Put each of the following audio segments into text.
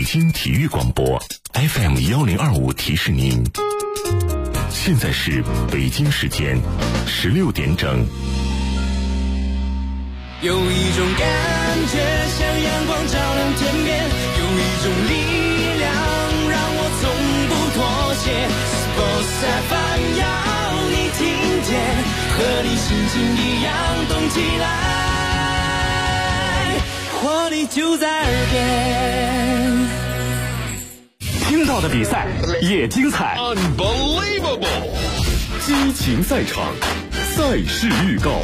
京体育广播 FM1025提示您，现在是北京时间16点整。 有一种感觉像阳光照亮天边，有一种力量让我从不妥协。Sports FM 要你听见，和你心情一样动起来，活力就在耳边。 听到的比赛也精彩 Unbelievable 激情赛场，赛事预告。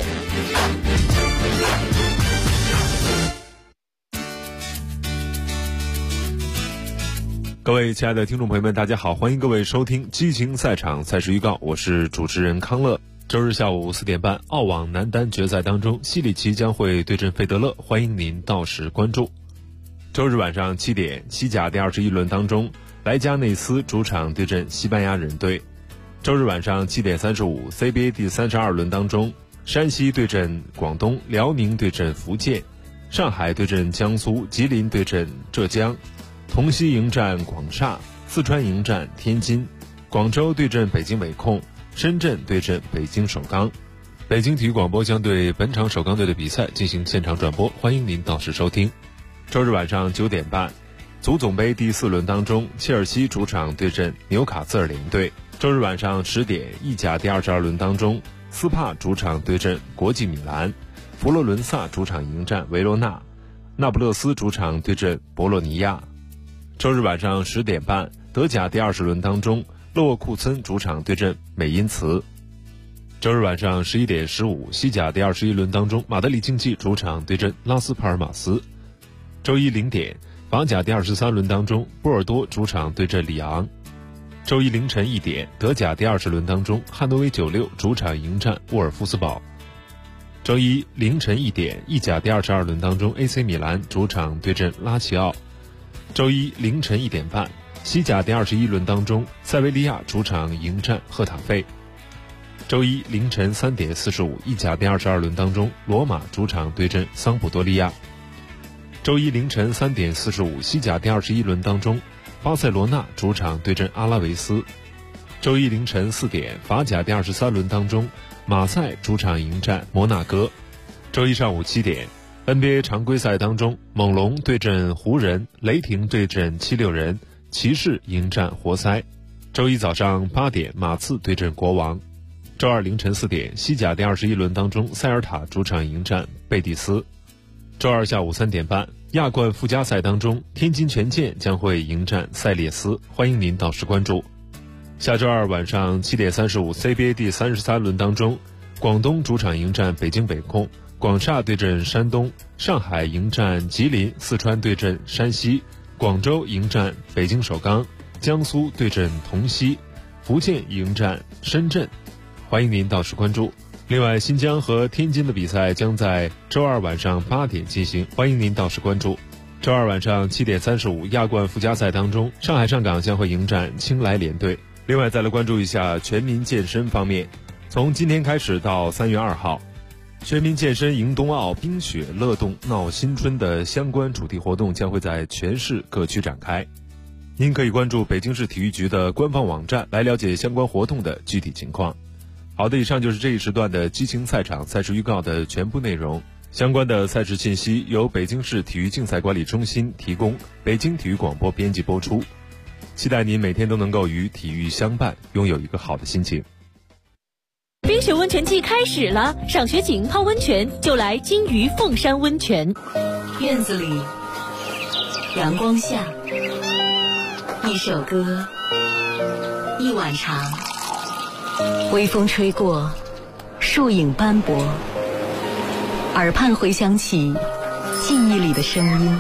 各位亲爱的听众朋友们，大家好，欢迎各位收听激情赛场赛事预告，我是主持人康乐。周日下午4点半，澳网男单决赛当中，西里奇将会对阵费德勒，欢迎您到时关注。周日晚上7点，西甲第21轮当中，莱加内斯主场对阵西班牙人队。周日晚上7点35 CBA 第32轮当中，山西对阵广东，辽宁对阵福建，上海对阵江苏，吉林对阵浙江，同曦迎战广厦，四川迎战天津，广州对阵北京伟控，深圳对阵北京首钢。北京体育广播将对本场首钢队的比赛进行现场转播，欢迎您到时收听。周日晚上9点半，足总杯第4轮当中，切尔西主场对阵纽卡斯尔联队。周日晚上10点，意甲第22轮当中，斯帕主场对阵国际米兰，佛罗伦萨主场迎战维罗纳，那不勒斯主场对阵博洛尼亚。周日晚上10点半，德甲第20轮当中，勒沃库森主场对阵美因茨。周日晚上11点15，西甲第21轮当中，马德里竞技主场对阵拉斯帕尔马斯。周一0点，法甲第23轮当中，波尔多主场对阵里昂。周一凌晨1点，德甲第20轮当中，汉诺威96主场迎战沃尔夫斯堡。周一凌晨1点，意甲第22轮当中 AC 米兰主场对阵拉齐奥。周一凌晨1点半，西甲第21轮当中，塞维利亚主场迎战赫塔费。周一凌晨3点45，意甲第22轮当中，罗马主场对阵桑普多利亚。周一凌晨3点45，西甲第21轮当中，巴塞罗那主场对阵阿拉维斯。周一凌晨4点，法甲第23轮当中，马赛主场迎战摩纳哥。周一上午7点，NBA 常规赛当中，猛龙对阵湖人，雷霆对阵76人，骑士迎战活塞。周一早上8点，马刺对阵国王。周二凌晨4点，西甲第21轮当中，塞尔塔主场迎战贝蒂斯。周二下午3点半，亚冠附加赛当中，天津权健将会迎战塞列斯，欢迎您到时关注。下周二晚上7点35 CBA 第33轮当中，广东主场迎战北京北控，广厦对阵山东，上海迎战吉林，四川对阵山西，广州迎战北京首钢，江苏对阵同曦，福建迎战深圳，欢迎您到时关注。另外，新疆和天津的比赛将在周二晚上8点进行，欢迎您到时关注。周二晚上7点35，亚冠附加赛当中，上海上港将会迎战青莱联队。另外，再来关注一下全民健身方面，从今天开始到3月2号，全民健身迎冬奥冰雪乐动闹新春的相关主题活动将会在全市各区展开。您可以关注北京市体育局的官方网站来了解相关活动的具体情况。好的，以上就是这一时段的激情赛场赛事预告的全部内容。相关的赛事信息由北京市体育竞赛管理中心提供，北京体育广播编辑播出。期待您每天都能够与体育相伴，拥有一个好的心情。 冰雪温泉季开始了，赏雪景泡温泉就来金鱼凤山温泉。 院子里，阳光下，一首歌，一碗茶，微风吹过，树影斑驳，耳畔回响起记忆里的声音。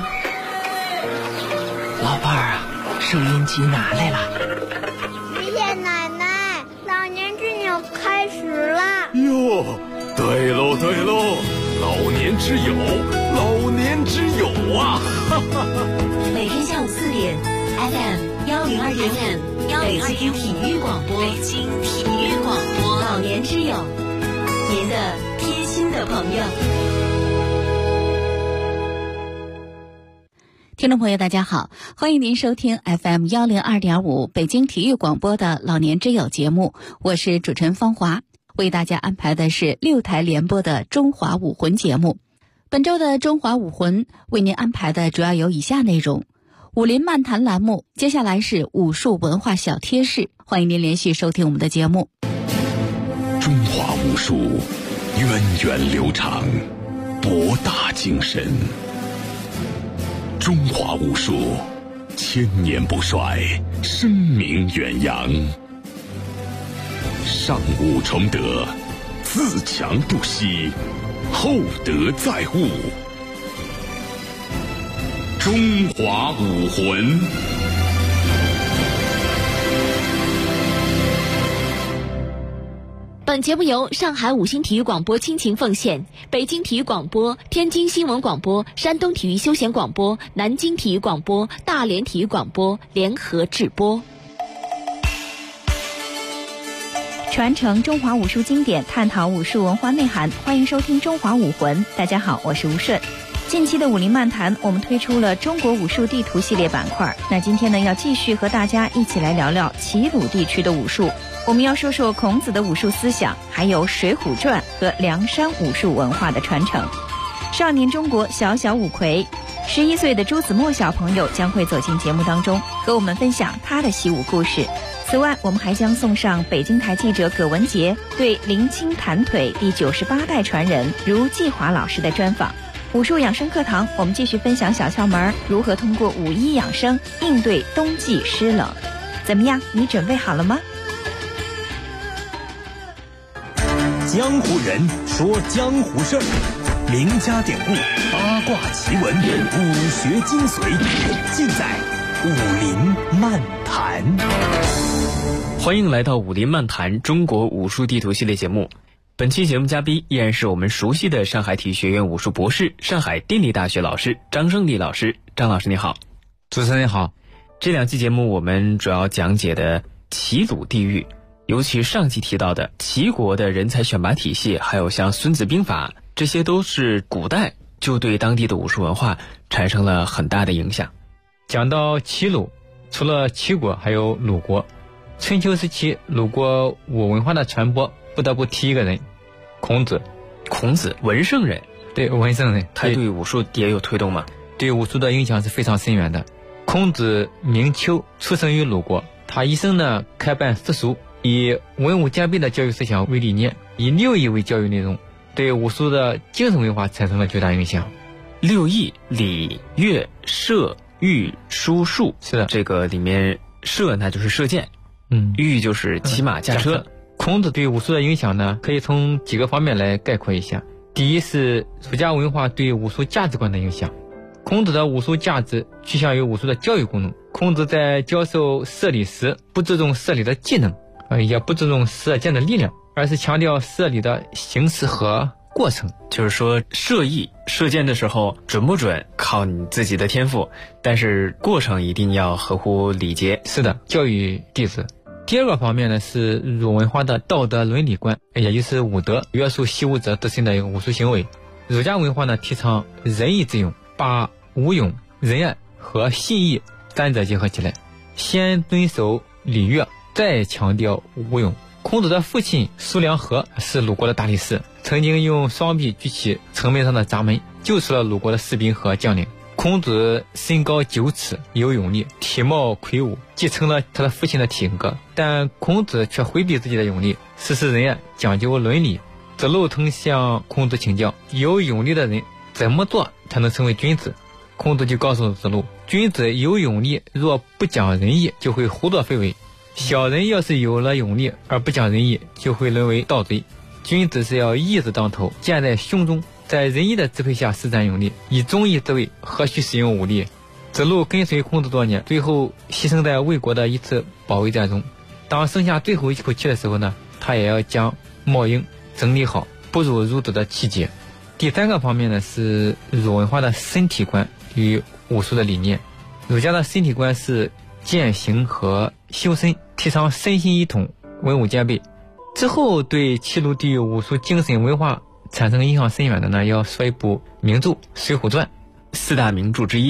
老伴儿啊，收音机拿来了。 谢谢奶奶，老年之友开始了。 哟，对喽对喽，老年之友，老年之友啊！ 每天下午4点 FM102.5，北京体育广播，北京体育广播，老年之友，您的贴心的朋友。 听众朋友大家好，欢迎您收听 FM 102.5北京体育广播的老年之友节目，我是主持人方华，为大家安排的是6台联播的中华武魂节目。本周的中华武魂为您安排的主要有以下内容：武林漫谈栏目，接下来是武术文化小贴士，欢迎您连续收听我们的节目。 中华武术源远流长，博大精深。中华武术千年不衰，声名远扬。上武崇德，自强不息，厚德载物。中华武魂。 本节目由上海五星体育广播倾情奉献，北京体育广播、天津新闻广播、山东体育休闲广播、南京体育广播、大连体育广播联合制播。 传承中华武术经典，探讨武术文化内涵，欢迎收听中华武魂。大家好，我是吴顺。近期的武林漫谈，我们推出了中国武术地图系列板块。那今天呢，要继续和大家一起来聊聊齐鲁地区的武术。我们要说说孔子的武术思想，还有《水浒传》和梁山武术文化的传承。少年中国小小五魁，11岁的朱子墨小朋友将会走进节目当中，和我们分享他的习武故事。此外，我们还将送上北京台记者葛文杰对林清弹腿第98代传人如继华老师的专访。武术养生课堂，我们继续分享小窍门，如何通过武医养生应对冬季湿冷。怎么样，你准备好了吗？ 江湖人说江湖事儿，名家典故、八卦奇闻、武学精髓，尽在武林漫谈。 欢迎来到武林漫谈中国武术地图系列节目。本期节目嘉宾依然是我们熟悉的上海体育学院武术博士、上海电力大学老师张胜利老师。张老师你好。 主持人好。 这2期节目我们主要讲解的齐鲁地域，尤其上期提到的齐国的人才选拔体系，还有像孙子兵法，这些都是古代就对当地的武术文化产生了很大的影响。 讲到齐鲁，除了齐国还有鲁国。春秋时期鲁国武文化的传播，不得不提一个人，孔子。 孔子，文圣人。 对，文圣人。 他对武术也有推动吗？ 对武术的影响是非常深远的。孔子名丘，出生于鲁国，他一生呢开办私塾，以文武兼备的教育思想为理念，以6艺为教育内容，对武术的精神文化产生了巨大影响。 6艺，礼、乐、射、御、书、数。 是的， 这个里面射那就是射箭，御就是骑马驾车。 孔子对武术的影响呢，可以从几个方面来概括一下。第一是儒家文化对武术价值观的影响。孔子的武术价值趋向于武术的教育功能。孔子在教授射礼时，不注重射礼的技能，也不注重射箭的力量，而是强调射礼的形式和过程。 就是说射艺射箭的时候准不准靠你自己的天赋，但是过程一定要合乎礼节。 是的，教育弟子。第二个方面呢，是儒文化的道德伦理观，也就是武德，约束习武者自身的一个武术行为。儒家文化呢，提倡仁义之勇，把武勇、仁爱和信义3者结合起来，先遵守礼乐，再强调武勇。孔子的父亲苏良和是鲁国的大力士，曾经用双臂举起城门上的闸门，救出了鲁国的士兵和将领。孔子身高9尺，有勇力，体貌魁梧，继承了他的父亲的体格，但孔子却回避自己的勇力，实施仁爱，讲究伦理。子路曾向孔子请教，有勇力的人怎么做才能成为君子？孔子就告诉子路，君子有勇力，若不讲仁义，就会胡作非为；小人要是有了勇力而不讲仁义，就会沦为盗贼。君子是要义字当头，剑在胸中，在仁义的支配下施展勇力，以忠义自卫，何须使用武力？子路跟随孔子多年，最后牺牲在魏国的一次保卫战中。当剩下最后一口气的时候呢，他也要将茂英整理好，不辱儒子的气节。第3个方面呢，是儒文化的身体观与武术的理念。儒家的身体观是践行和修身，提倡身心一统，文武兼备。之后对齐鲁地域武术精神文化产生影响深远的呢，要说一部名著《水浒传》。 4大名著之一，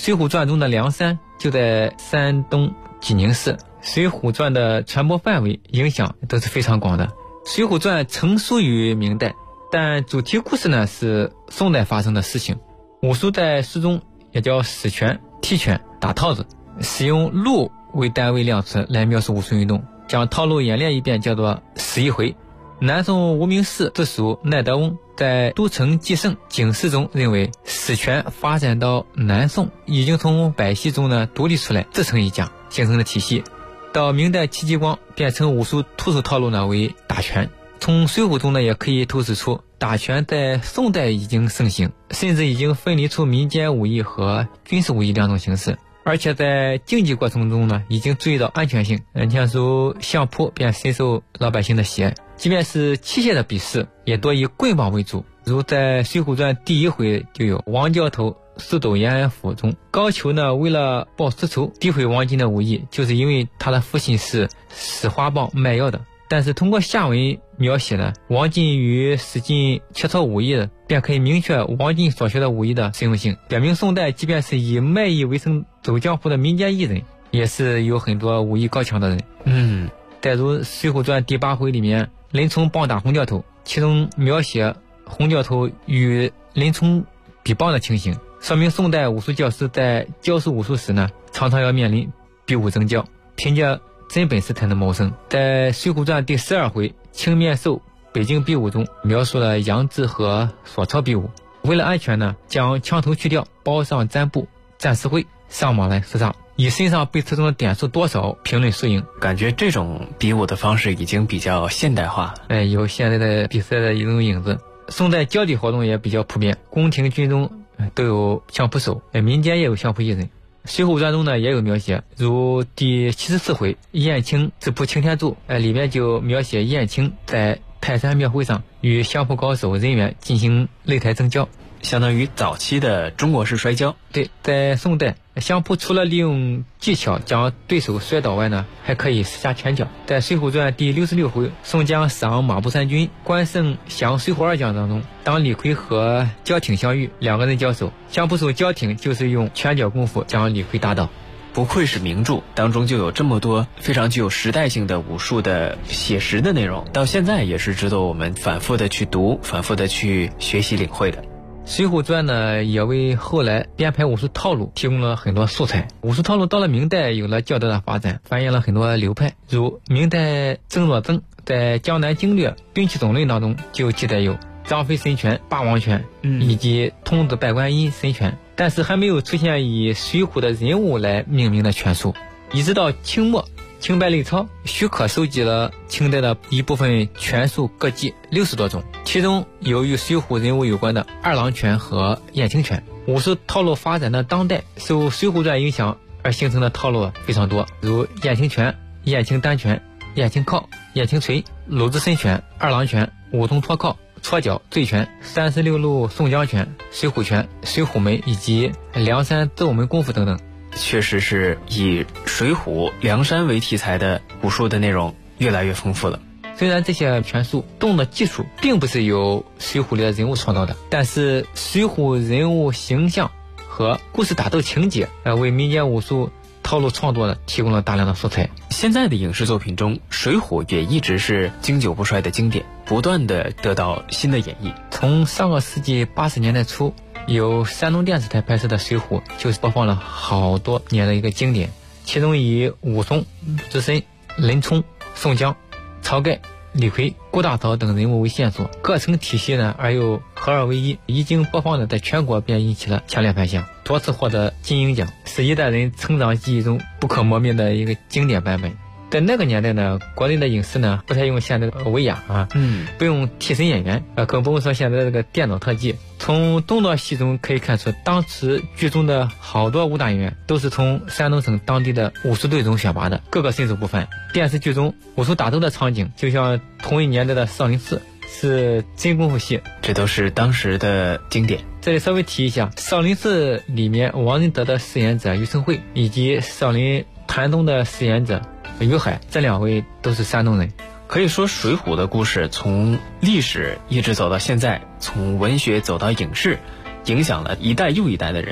水浒传》中的梁山就在山东济宁市，《水浒传》的传播范围影响都是非常广的。《水浒传》成书于明代，但主题故事呢是宋代发生的事情。武术在书中也叫使拳、踢拳、打套子，使用路为单位量词来描述武术运动，将套路演练一遍叫做使一回。南宋无名氏之属奈德翁在《都城纪胜警示》中认为，使拳发展到南宋已经从百戏中呢独立出来，自成一家，形成了体系。到明代戚继光变成武术徒手套路呢为打拳。从水浒中呢也可以透视出，打拳在宋代已经盛行，甚至已经分离出民间武艺和军事武艺两种形式。而且在竞技过程中呢，已经注意到安全性。你像如相扑便深受老百姓的喜爱，即便是器械的比试，也多以棍棒为主。如在《水浒传》第一回就有王教头速斗延安府中，高俅呢为了报私仇，诋毁王进的武艺，就是因为他的父亲是使花棒卖药的。但是通过下文描写呢，王进与史进切磋武艺的，便可以明确王进所学的武艺的实用性，表明宋代即便是以卖艺为生走江湖的民间艺人，也是有很多武艺高强的人。再如《水浒传》第8回里面，林冲棒打洪教头，其中描写洪教头与林冲比棒的情形，说明宋代武术教师在教授武术时呢，常常要面临比武争教，凭借真本事才能谋生。在《水浒传》第12回青面兽北京比武中，描述了杨志和索超比武。为了安全呢，将枪头去掉，包上毡布，战士会上马来厮杀，以身上被刺中的点数多少评论输赢。 感觉这种比武的方式已经比较现代化， 有现在的比赛的一种影子。宋代交际活动也比较普遍，宫廷军中都有相扑手，民间也有相扑艺人。水浒传中呢也有描写，如第74回燕青自扑擎天柱，里面就描写燕青在泰山庙会上与相扑高手人员进行擂台争交， 相当于早期的中国式摔跤。 对，在宋代相扑除了利用技巧将对手摔倒外呢，还可以施下拳脚。在《水浒传》第66回宋江赏马步三军关胜降水浒二将当中，当李逵和焦挺相遇，两个人交手，相扑手焦挺就是用拳脚功夫将李逵打倒。 不愧是名著，当中就有这么多非常具有时代性的武术的写实的内容，到现在也是值得我们反复的去读，反复的去学习领会的。 水浒传呢也为后来编排武术套路提供了很多素材。武术套路到了明代有了较大的发展，繁衍了很多流派。如明代曾若曾在《江南经略兵器种类》当中就记载有张飞神拳、霸王拳，以及童子拜观音神拳，但是还没有出现以水浒的人物来命名的拳术。一直到清末清白类钞许可收集了清代的一部分拳术各计60多种，其中有与水浒人物有关的二郎拳和燕青拳。武术套路发展的当代，受水浒传影响而形成的套路非常多，如燕青拳、燕青单拳、燕青靠、燕青锤、鲁智深拳、二郎拳、五通脱靠、戳脚、醉拳、36路宋江拳、水浒拳、水浒门以及梁山斗门功夫等等。 确实是以水浒梁山为题材的武术的内容越来越丰富了。 虽然这些拳术动的技术并不是由水浒里的人物创造的，但是水浒人物形象和故事打斗情节为民间武术套路创作提供了大量的素材。 现在的影视作品中，水浒也一直是经久不衰的经典，不断的得到新的演绎。 从上个世纪80年代初，由山东电视台拍摄的水浒就是播放了好多年的一个经典，其中以武松、智深、林冲、宋江、晁盖、李逵、郭大嫂等人物为线索，各成体系呢而又合二为一，一经播放的在全国便引起了强烈反响，多次获得金鹰奖，是一代人成长记忆中不可磨灭的一个经典版本。在那个年代呢，国内的影视呢不太用现在的威亚不用替身演员更不用说现在这个电脑特技。从动作戏中可以看出，当时剧中的好多武打演员都是从山东省当地的武术队中选拔的，个个身手不凡。电视剧中武术打斗的场景就像同一年代的少林寺，是真功夫戏， 这都是当时的经典。 这里稍微提一下，少林寺里面王仁德的饰演者于胜会以及少林谭宗的饰演者于海，这两位都是山东人。 可以说水浒的故事从历史一直走到现在，从文学走到影视，影响了一代又一代的人。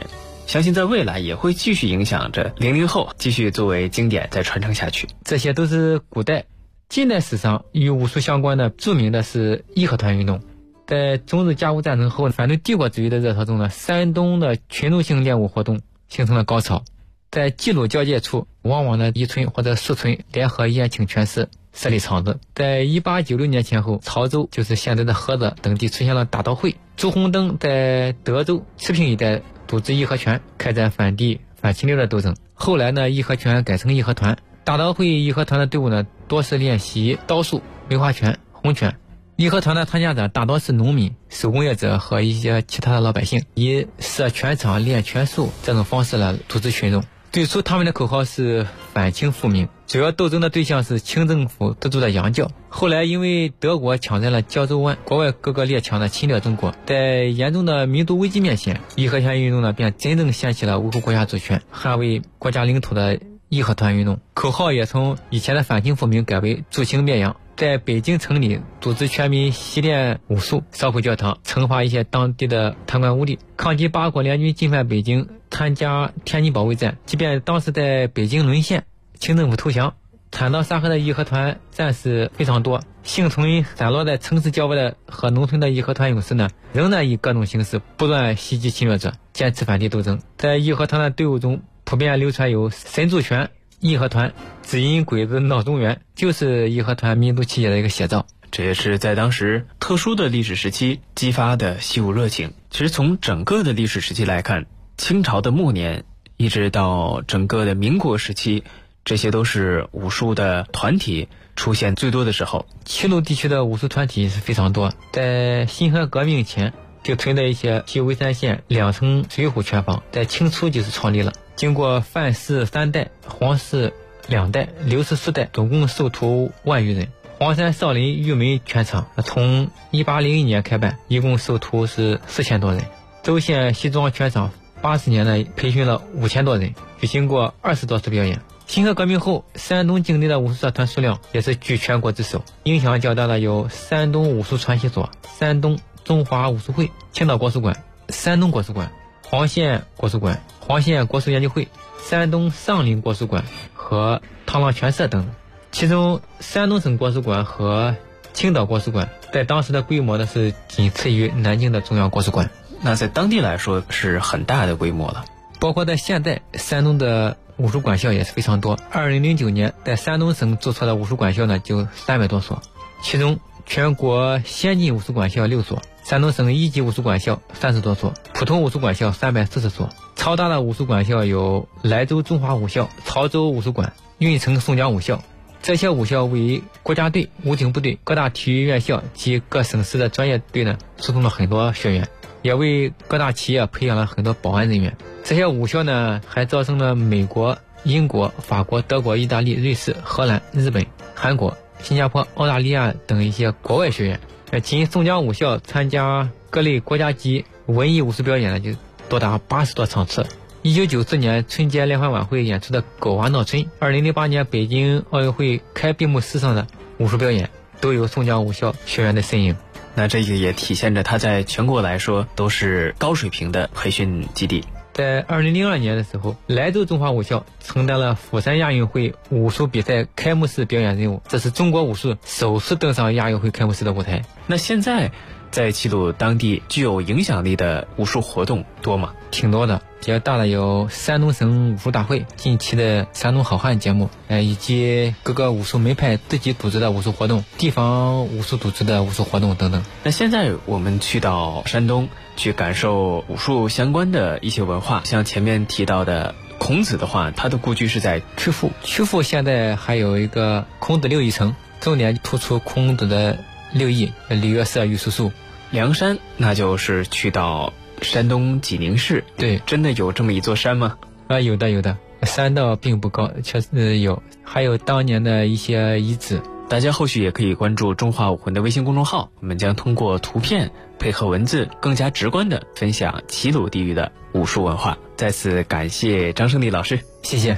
相信在未来也会继续影响着00后，继续作为经典再传承下去。 这些都是古代。近代史上与武术相关的著名的是义和团运动。在中日甲午战争后，反对帝国主义的热潮中呢，山东的群众性练武活动形成了高潮。在冀鲁交界处，往往的伊村或者宿村联合延庆拳师设立场子。在1896年前后，潮州就是现在的菏泽等地出现了大刀会。朱鸿登在德州、赤平一带组织义和拳，开展反帝反清流的斗争。后来呢，义和拳改成义和团。大刀会义和团的队伍呢，多是练习刀术、梅花拳、洪拳。义和团的参加者大多是农民、手工业者和一些其他的老百姓，以设拳场、练拳术这种方式来组织群众。最初他们的口号是反清复明，主要斗争的对象是清政府资助的洋教。后来因为德国抢占了胶州湾，国外各个列强的侵略中国，在严重的民族危机面前，义和拳运动呢便真正掀起了维护国家主权、捍卫国家领土的义和团运动。口号也从以前的反清复明改为助清灭洋。在北京城里组织全民习练武术，烧毁教堂，惩罚一些当地的贪官污吏。抗击八国联军进犯北京，参加天津保卫战。即便当时在北京沦陷，清政府投降，惨遭杀害的义和团战士非常多。幸存散落在城市郊外的和农村的义和团勇士呢，仍然以各种形式不断袭击侵略者，坚持反帝斗争。在义和团的队伍中，普遍流传有神助拳、义和团、只因鬼子闹中原，就是义和团民族气节的一个写照。 这也是在当时特殊的历史时期激发的习武热情。其实从整个的历史时期来看，清朝的末年一直到整个的民国时期，这些都是武术的团体出现最多的时候。 齐鲁地区的武术团体是非常多，在辛亥革命前就存在一些西潍山县2层水浒拳坊，在清初就是创立了。经过范氏3代、黄氏2代、刘氏4代，总共授徒10000余人。黄山少林玉门拳场从1801年开办，一共授徒是4000多人。周县西庄拳场80年呢，培训了5000多人，举行过20多次表演。辛亥革命后，山东境内的武术社团数量也是居全国之首，影响较大的有山东武术传习所、山东中华武术会、青岛国术馆、山东国术馆、黄县国术馆、黄县国术研究会、山东上林国术馆和螳螂拳社等。其中山东省国术馆和青岛国术馆在当时的规模呢是仅次于南京的中央国术馆。 那在当地来说是很大的规模了。 包括在现在，山东的武术馆校也是非常多。2009年在山东省注册的武术馆校呢就300多所，其中全国先进武术馆校6所，山东省一级武术馆校30多所，普通武术馆校340所。超大的武术馆校有莱州中华武校、潮州武术馆、运城宋江武校。这些武校为国家队、武警部队、各大体育院校及各省市的专业队呢输送了很多学员，也为各大企业培养了很多保安人员。这些武校呢还招生了美国、英国、法国、德国、意大利、瑞士、荷兰、日本、韩国、新加坡、澳大利亚等一些国外学员。仅宋江武校参加各类国家级文艺武术表演呢就多达80多场次。1994年春节联欢晚会演出的《狗娃闹春》，2008年北京奥运会开闭幕式上的武术表演，都有宋江武校学员的身影。 那这个也体现着它在全国来说都是高水平的培训基地。 在2002年的时候，莱州中华武校承担了釜山亚运会武术比赛开幕式表演任务，这是中国武术首次登上亚运会开幕式的舞台。 那现在在齐鲁当地具有影响力的武术活动多吗？ 挺多的，比较大的有山东省武术大会、近期的山东好汉节目，以及各个武术门派自己组织的武术活动、地方武术组织的武术活动等等。 那现在我们去到山东去感受武术相关的一些文化，像前面提到的孔子的话，他的故居是在曲阜。 曲阜现在还有一个孔子六艺城，重点突出孔子的六艺，礼乐射御书数。 梁山那就是去到山东济宁市。 对， 真的有这么一座山吗？ 有的，山道并不高，确实有，还有当年的一些遗址。 大家后续也可以关注中华武魂的微信公众号，我们将通过图片配合文字，更加直观的分享齐鲁地域的武术文化。再次感谢张胜利老师， 谢谢。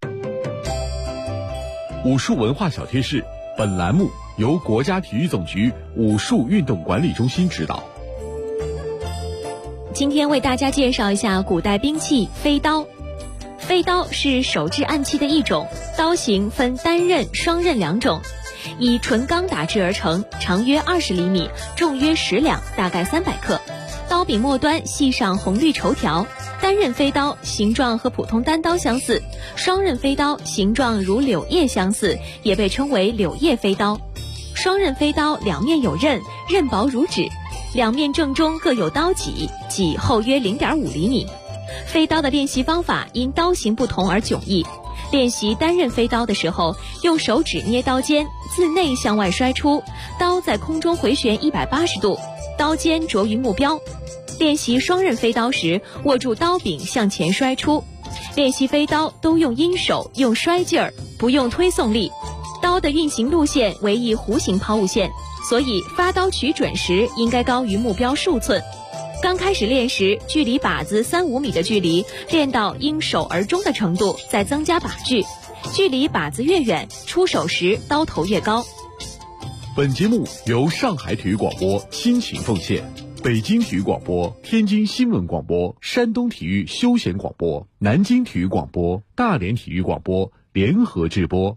武术文化小贴士，本栏目由国家体育总局武术运动管理中心指导。 今天为大家介绍一下古代兵器飞刀。飞刀是手制暗器的一种，刀形分单刃、双刃两种，以纯钢打制而成，长约20厘米，重约10两，大概300克。刀柄末端系上红绿绸条。单刃飞刀形状和普通单刀相似，双刃飞刀形状如柳叶相似，也被称为柳叶飞刀。双刃飞刀两面有刃，刃薄如纸，两面正中各有刀脊，脊厚约0.5厘米。飞刀的练习方法因刀形不同而迥异。练习单刃飞刀的时候，用手指捏刀尖，自内向外摔出，刀在空中回旋180度，刀尖着于目标。练习双刃飞刀时，握住刀柄向前摔出。练习飞刀都用阴手，用摔劲儿，不用推送力。刀的运行路线为一弧形抛物线，所以发刀取准时应该高于目标数寸。刚开始练时，距离靶子3-5米的距离，练到因手而中的程度，再增加靶距。距离靶子越远，出手时刀头越高。 本节目由上海体育广播倾情奉献。北京体育广播、天津新闻广播、山东体育休闲广播、南京体育广播、大连体育广播联合制播。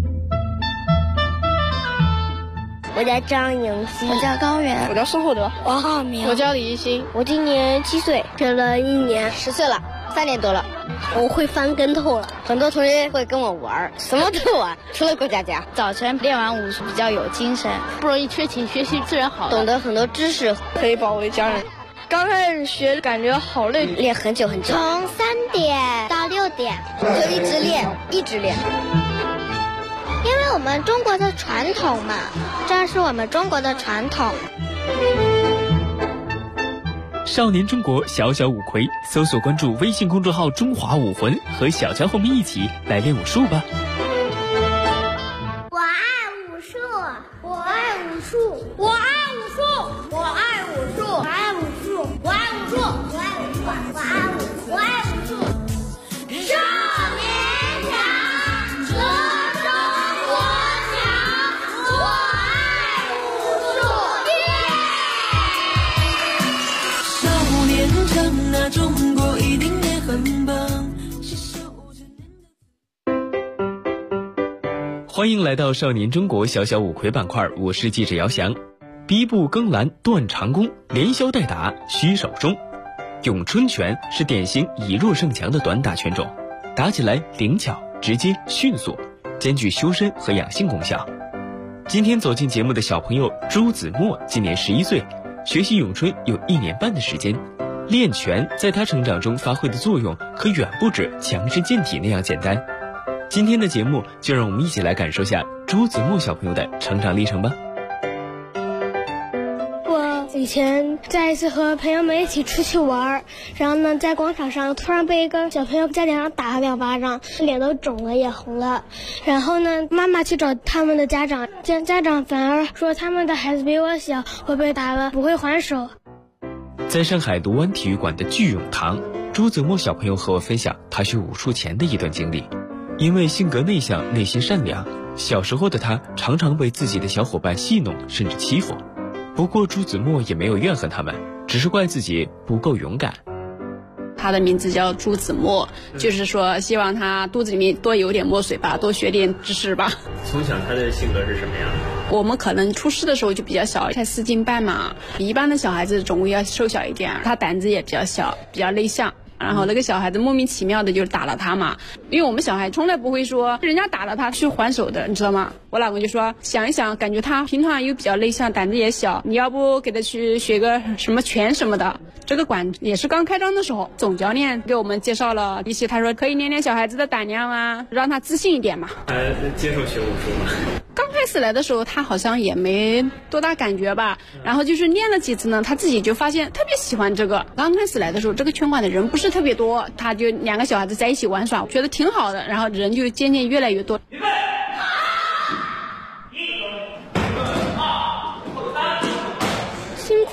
我叫张莹熙， 我叫高原， 我叫宋厚德， 王浩明， 我叫李一新， 我今年7岁，学了1年 ，10岁了，3年多了。 我会翻跟头了， 很多同学会跟我玩，什么都玩，除了过家家。 早晨练完武术比较有精神， 不容易缺勤，学习自然好， 懂得很多知识， 可以保卫家人。刚开始学感觉好累， 练很久很久，从3点到6点， 就一直练，一直练。 因为我们中国的传统嘛，这是我们中国的传统。 少年中国小小五魁，搜索关注微信公众号中华武魂，和小家伙们一起来练武术吧。 我爱武术，我爱武术，我爱武术，我爱武术，我爱武术，我爱武术，我爱武术，我爱武术，我爱武术。少年强则中国强，我爱武术。 少年强，那中国一定也很棒。 欢迎来到少年中国小小五魁板块，我是记者姚翔。逼步更拦断长弓，连削带打须手中。咏春拳是典型以弱胜强的短打拳种，打起来灵巧、直接、迅速，兼具修身和养性功效。今天走进节目的小朋友朱子墨今年11岁，学习咏春有1年半的时间。练拳在他成长中发挥的作用可远不止强身健体那样简单。今天的节目就让我们一起来感受下朱子墨小朋友的成长历程吧。 我以前在一次和朋友们一起出去玩，然后呢在广场上突然被一个小朋友在脸上打了2巴掌，脸都肿了也红了。然后呢妈妈去找他们的家长，家长反而说他们的孩子比我小，会被打了不会还手。 在上海卢湾体育馆的聚永堂，朱子墨小朋友和我分享他学武术前的一段经历。因为性格内向，内心善良，小时候的他常常被自己的小伙伴戏弄甚至欺负。不过朱子墨也没有怨恨他们，只是怪自己不够勇敢。 他的名字叫朱子墨，就是说希望他肚子里面多有点墨水吧，多学点知识吧。 从小他的性格是什么样的？ 我们可能出世的时候就比较小，才4斤半嘛，比一般的小孩子总归要瘦小一点。他胆子也比较小，比较内向。然后那个小孩子莫名其妙的就打了他嘛，因为我们小孩从来不会说人家打了他去还手的，你知道吗？我老公就说想一想，感觉他平常又比较内向，胆子也小，你要不给他去学个什么拳什么的。这个馆也是刚开张的时候，总教练给我们介绍了一些，他说可以练练小孩子的胆量啊，让他自信一点嘛。 接受学武术吗？ 刚开始来的时候他好像也没多大感觉吧，然后就是练了几次呢，他自己就发现特别喜欢这个。刚开始来的时候这个拳馆的人不是特别多，他就2个小孩子在一起玩耍，觉得挺好的，然后人就渐渐越来越多。 辛苦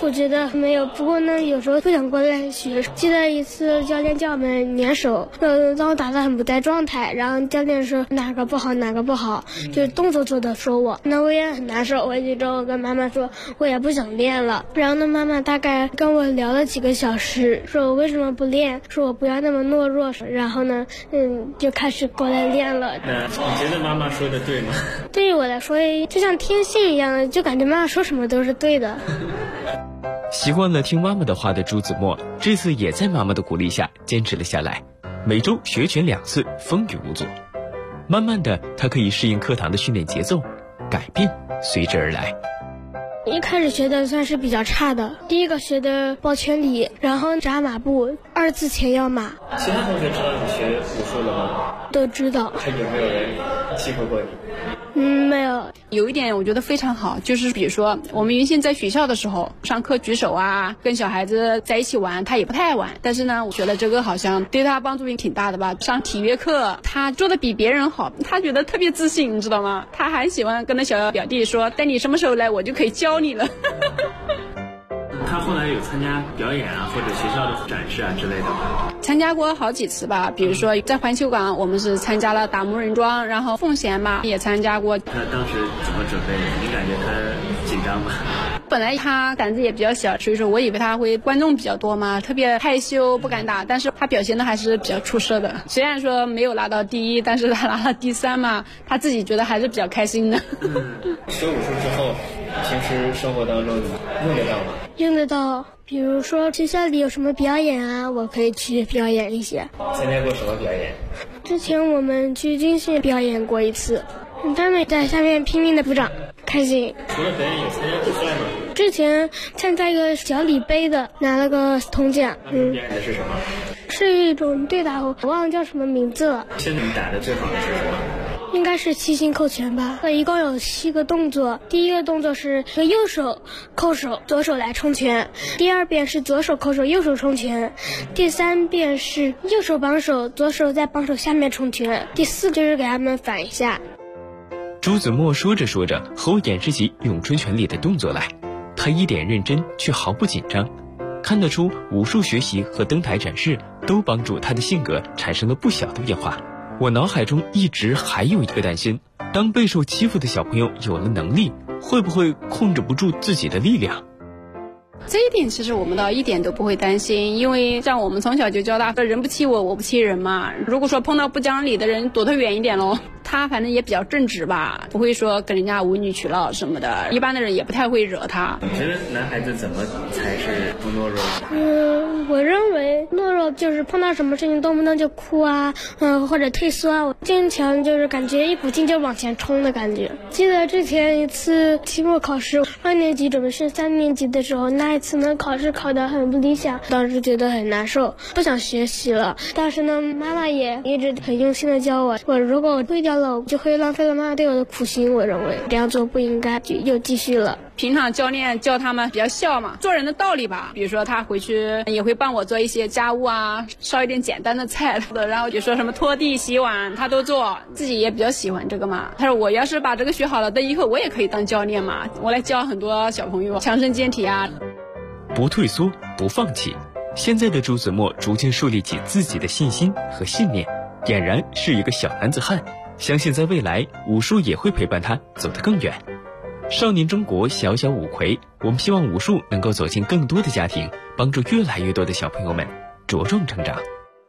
我觉得没有，不过呢，有时候不想过来学。记得一次教练叫我们粘手，让我打得很不在状态，然后教练说哪个不好，就是动作做的说我，那我也很难受。回去之后跟妈妈说，我也不想练了。然后呢，妈妈大概跟我聊了几个小时，说我为什么不练，说我不要那么懦弱。然后呢，就开始过来练了。 那你觉得妈妈说的对吗？ 对于我来说，就像听信一样，就感觉妈妈说什么都是对的。 习惯了听妈妈的话的朱子墨，这次也在妈妈的鼓励下坚持了下来，每周学拳2次，风雨无阻。慢慢的，他可以适应课堂的训练节奏，改变随之而来。 一开始学的算是比较差的，第一个学的抱拳礼，然后扎马步，2字前要马。 其他同学知道你学武术了吗？ 都知道。 还有没有人欺负过你？ 没有。 有一点我觉得非常好，就是比如说我们原先在学校的时候上课举手啊，跟小孩子在一起玩，他也不太爱玩。但是呢，我觉得这个好像对他帮助也挺大的吧。上体育课他做的比别人好，他觉得特别自信，你知道吗？他还喜欢跟那小表弟说，等你什么时候来，我就可以教你了。 他后来有参加表演啊，或者学校的展示啊之类的吗？ 参加过好几次吧，比如说在环球港，我们是参加了打木人桩，然后奉贤嘛也参加过。 他当时怎么准备？你感觉他紧张吗？ 本来他胆子也比较小，所以说我以为他会观众比较多嘛，特别害羞不敢打，但是他表现的还是比较出色的。虽然说没有拿到第1，但是他拿了第3嘛，他自己觉得还是比较开心的。 学武术之后，平时生活当中用得到吗？ 用得到，比如说学校里有什么表演啊，我可以去表演一些。 参加过什么表演？ 之前我们去军训表演过一次，他们在下面拼命的鼓掌，开心。 除了表演，有参加比赛吗？ 之前参加一个小礼杯的，拿了个铜奖。 表演的是什么？ 是一种对打，我忘了叫什么名字了。 现在你打的最好的是什么？ 应该是七星扣拳吧。一共有7个动作，第一个动作是右手扣手，左手来冲拳；第2遍是左手扣手，右手冲拳；第3遍是右手绑手，左手在绑手下面冲拳；第4就是给他们反一下。 朱子墨说着说着，和我演示起咏春拳里的动作来，他一脸认真却毫不紧张，看得出武术学习和登台展示都帮助他的性格产生了不小的变化。我脑海中一直还有一个担心，当备受欺负的小朋友有了能力，会不会控制不住自己的力量？ 这一点其实我们倒一点都不会担心，因为像我们从小就教他人不欺我，我不欺人嘛。如果说碰到不讲理的人，躲得远一点喽。他反正也比较正直吧，不会说跟人家无理取闹什么的，一般的人也不太会惹他。 你觉得男孩子怎么才是不懦弱？ 我认为懦弱就是碰到什么事情动不动就哭啊，或者退缩啊，坚强就是感觉一股劲就往前冲的感觉。记得之前一次期末考试，2年级准备升3年级的时候，那一次呢考试考得很不理想，当时觉得很难受，不想学习了。但是呢，妈妈也一直很用心的教我，如果我退掉了，我就会浪费了妈妈对我的苦心。我认为这样做不应该，就又继续了。 平常教练教他们比较孝嘛，做人的道理吧。比如说他回去也会帮我做一些家务啊，烧一点简单的菜的，然后就说什么拖地洗碗他都做，自己也比较喜欢这个嘛。他说我要是把这个学好了，等以后我也可以当教练嘛，我来教很多小朋友强身健体啊。 不退缩，不放弃。现在的朱子墨逐渐树立起自己的信心和信念，俨然是一个小男子汉。相信在未来，武术也会陪伴他走得更远。少年中国，小小五魁，我们希望武术能够走进更多的家庭，帮助越来越多的小朋友们茁壮成长。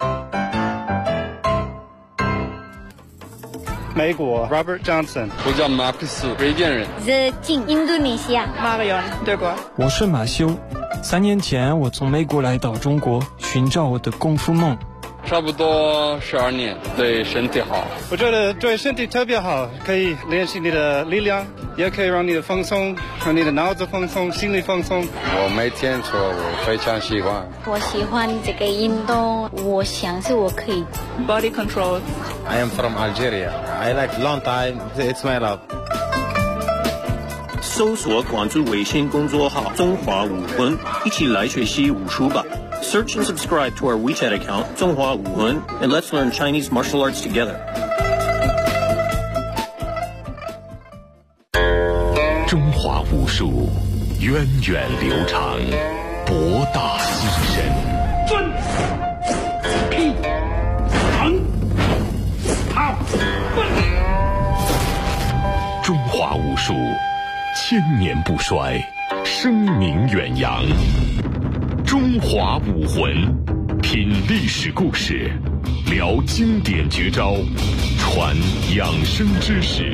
美国 Robert Johnson， 我叫马克思，瑞典人。 The Jin， 印度尼西亚。 Marion， 德国。 我是马修，3年前我从美国来到中国，寻找我的功夫梦。 差不多12年，对身体好。 我觉得对身体特别好，可以练习你的力量，也可以让你的放松，让你的脑子放松，心理放松。 我每天做，我非常喜欢。 我喜欢这个运动，我想是我可以。 Body control. I am from Algeria. I like long time. It's my love. 搜索关注微信公众号中华武魂，一起来学习武术吧。Search and subscribe to our WeChat account, 中华武魂, and let's learn Chinese martial arts together. 中华武术， 源远流长，博大精深。 遵批腾好中华武术千年不衰，声名远扬。中华武魂，品历史故事，聊经典绝招，传养生知识。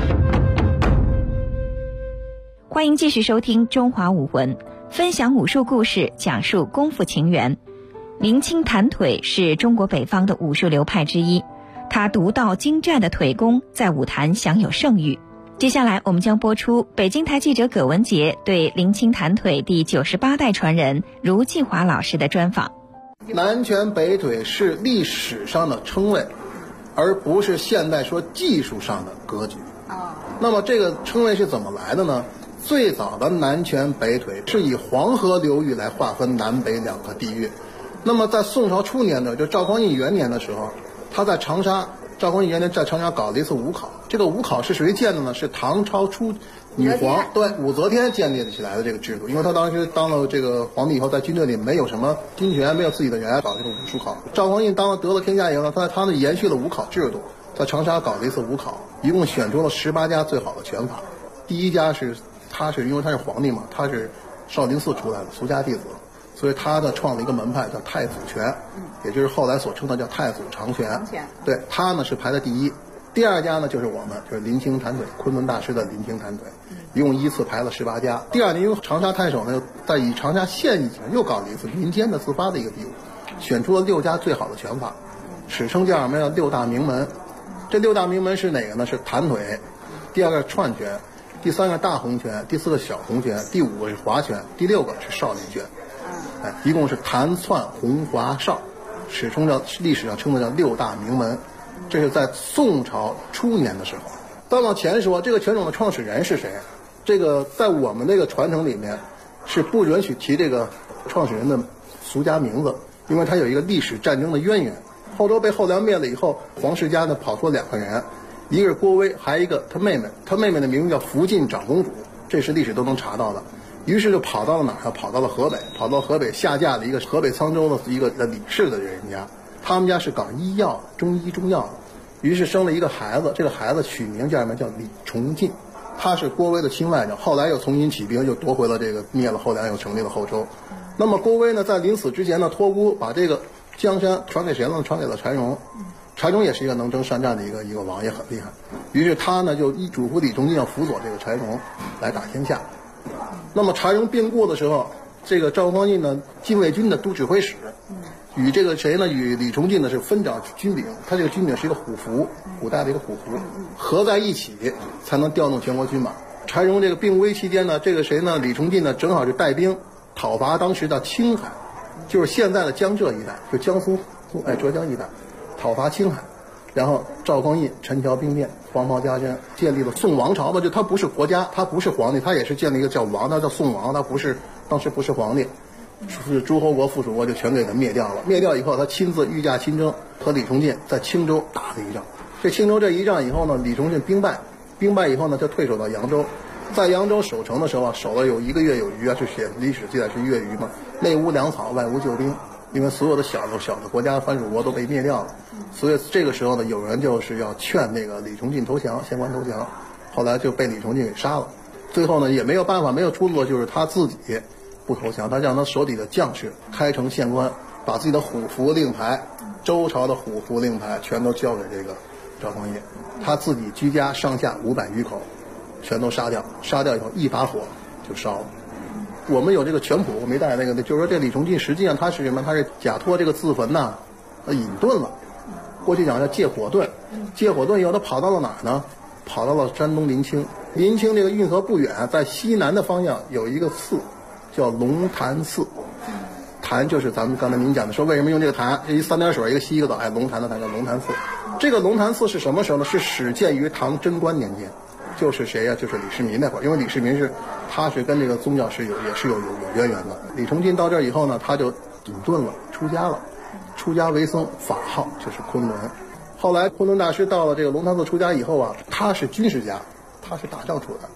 欢迎继续收听《中华武魂》，分享武术故事，讲述功夫情缘。林清弹腿是中国北方的武术流派之一，他独到精湛的腿功在武坛享有盛誉。接下来我们将播出北京台记者葛文杰对林清弹腿第98代传人卢继华老师的专访。 南拳北腿是历史上的称谓，而不是现代说技术上的格局。那么这个称谓是怎么来的呢？最早的南拳北腿是以黄河流域来划分南北两个地域。那么在宋朝初年的，就赵匡胤元年的时候，他在长沙，赵匡胤元年在长沙搞了一次武考。这个武考是谁建的呢？是唐朝初女皇武则天建立起来的这个制度。因为他当时当了这个皇帝以后，在军队里没有什么军权，没有自己的人，搞这种武术考。赵匡胤得了天下以后呢，他呢延续了武考制度，在长沙搞了一次武考，一共选出了18家最好的拳法。第一家是因为他是皇帝嘛，他是少林寺出来的俗家弟子，所以他呢创了一个门派叫太祖拳，也就是后来所称的叫太祖长拳。对，他呢是排在第一。第二家呢就是我们，就是林清弹腿，昆仑大师的林清弹腿，一共依次排了18家。第二年，因为长沙太守呢在以长沙县以前又搞了一次民间的自发的一个比武，选出了6家最好的拳法，史称叫什么呀？6大名门。这6大名门是哪个呢？是弹腿，第2个串拳，第3个大红拳，第4个小红拳，第5个是划拳，第6个是少林拳。一共是弹窜红划少，历史上称的叫6大名门。这是在宋朝初年的时候。再往前说，这个拳种的创始人是谁？这个在我们这个传承里面是不允许提这个创始人的俗家名字，因为他有一个历史战争的渊源。后周被后梁灭了以后，皇室家呢跑出2个人，一个是郭威，还有一个他妹妹，他妹妹的名字叫福晋长公主，这是历史都能查到的。于是就跑到了哪儿？跑到了河北，下嫁了一个河北沧州的一个李氏的人家，他们家是搞医药，中医中药的。于是生了一个孩子，这个孩子取名叫什么？叫李崇进，他是郭威的亲外甥，后来又重新起兵，又夺回了这个，灭了后梁，又成立了后周。那么郭威呢，在临死之前呢，托孤把这个江山传给谁了？传给了柴荣。柴荣也是一个能征善战的一个王，也很厉害。于是他呢就嘱咐李崇进要辅佐这个柴荣来打天下。那么柴荣病故的时候，这个赵匡胤呢，禁卫军的都指挥使，与这个谁呢？与李崇进呢是分掌军柄，他这个军柄是一个虎符，古代的一个虎符，合在一起才能调动全国军马。柴荣这个病危期间呢，这个谁呢？李崇进呢正好是带兵讨伐当时的青海，就是现在的江浙一带，就江苏浙江一带，讨伐青海。然后赵匡胤陈桥兵变，黄袍加身，建立了宋王朝吧。就他不是国家，他不是皇帝，他也是建立一个叫王，他叫宋王，他当时不是皇帝，是诸侯国附属国就全给他灭掉了。灭掉以后，他亲自御驾亲征，和李崇进在青州打了一仗。这青州这一仗以后呢，李崇进兵败以后呢，就退守到扬州。在扬州守城的时候啊，守了有1个月有余啊，就写历史记载是月余嘛。内无粮草，外无救兵，因为所有的小的国家藩属国都被灭掉了，所以这个时候呢，有人就是要劝那个李崇进投降，县官投降，后来就被李崇进给杀了。最后呢，也没有办法，没有出路，就是他自己不投降，他让他手底的将士开城县官，把自己的虎符令牌，周朝的虎符令牌全都交给这个赵匡胤，他自己居家上下500余口，全都杀掉，杀掉以后一把火就烧了。我们有这个拳谱，我没带那个，就是说这李崇进实际上他是什么？他是假托这个自焚呐，隐遁了。过去讲叫借火遁，借火遁以后他跑到了哪儿呢？跑到了山东临清。临清这个运河不远，在西南的方向有一个寺，叫龙潭寺。潭就是咱们刚才您讲的，说为什么用这个潭？这一3点水，一个西一个岛，龙潭的潭叫龙潭寺。这个龙潭寺是什么时候呢？是始建于唐贞观年间。就是谁呀？就是李世民那会儿，因为李世民他是跟这个宗教也是有渊源的。李崇进到这儿以后呢，他就隐遁了，出家了，出家为僧，法号就是昆仑。后来昆仑大师到了这个龙潭寺出家以后啊，他是军事家，他是打仗出来。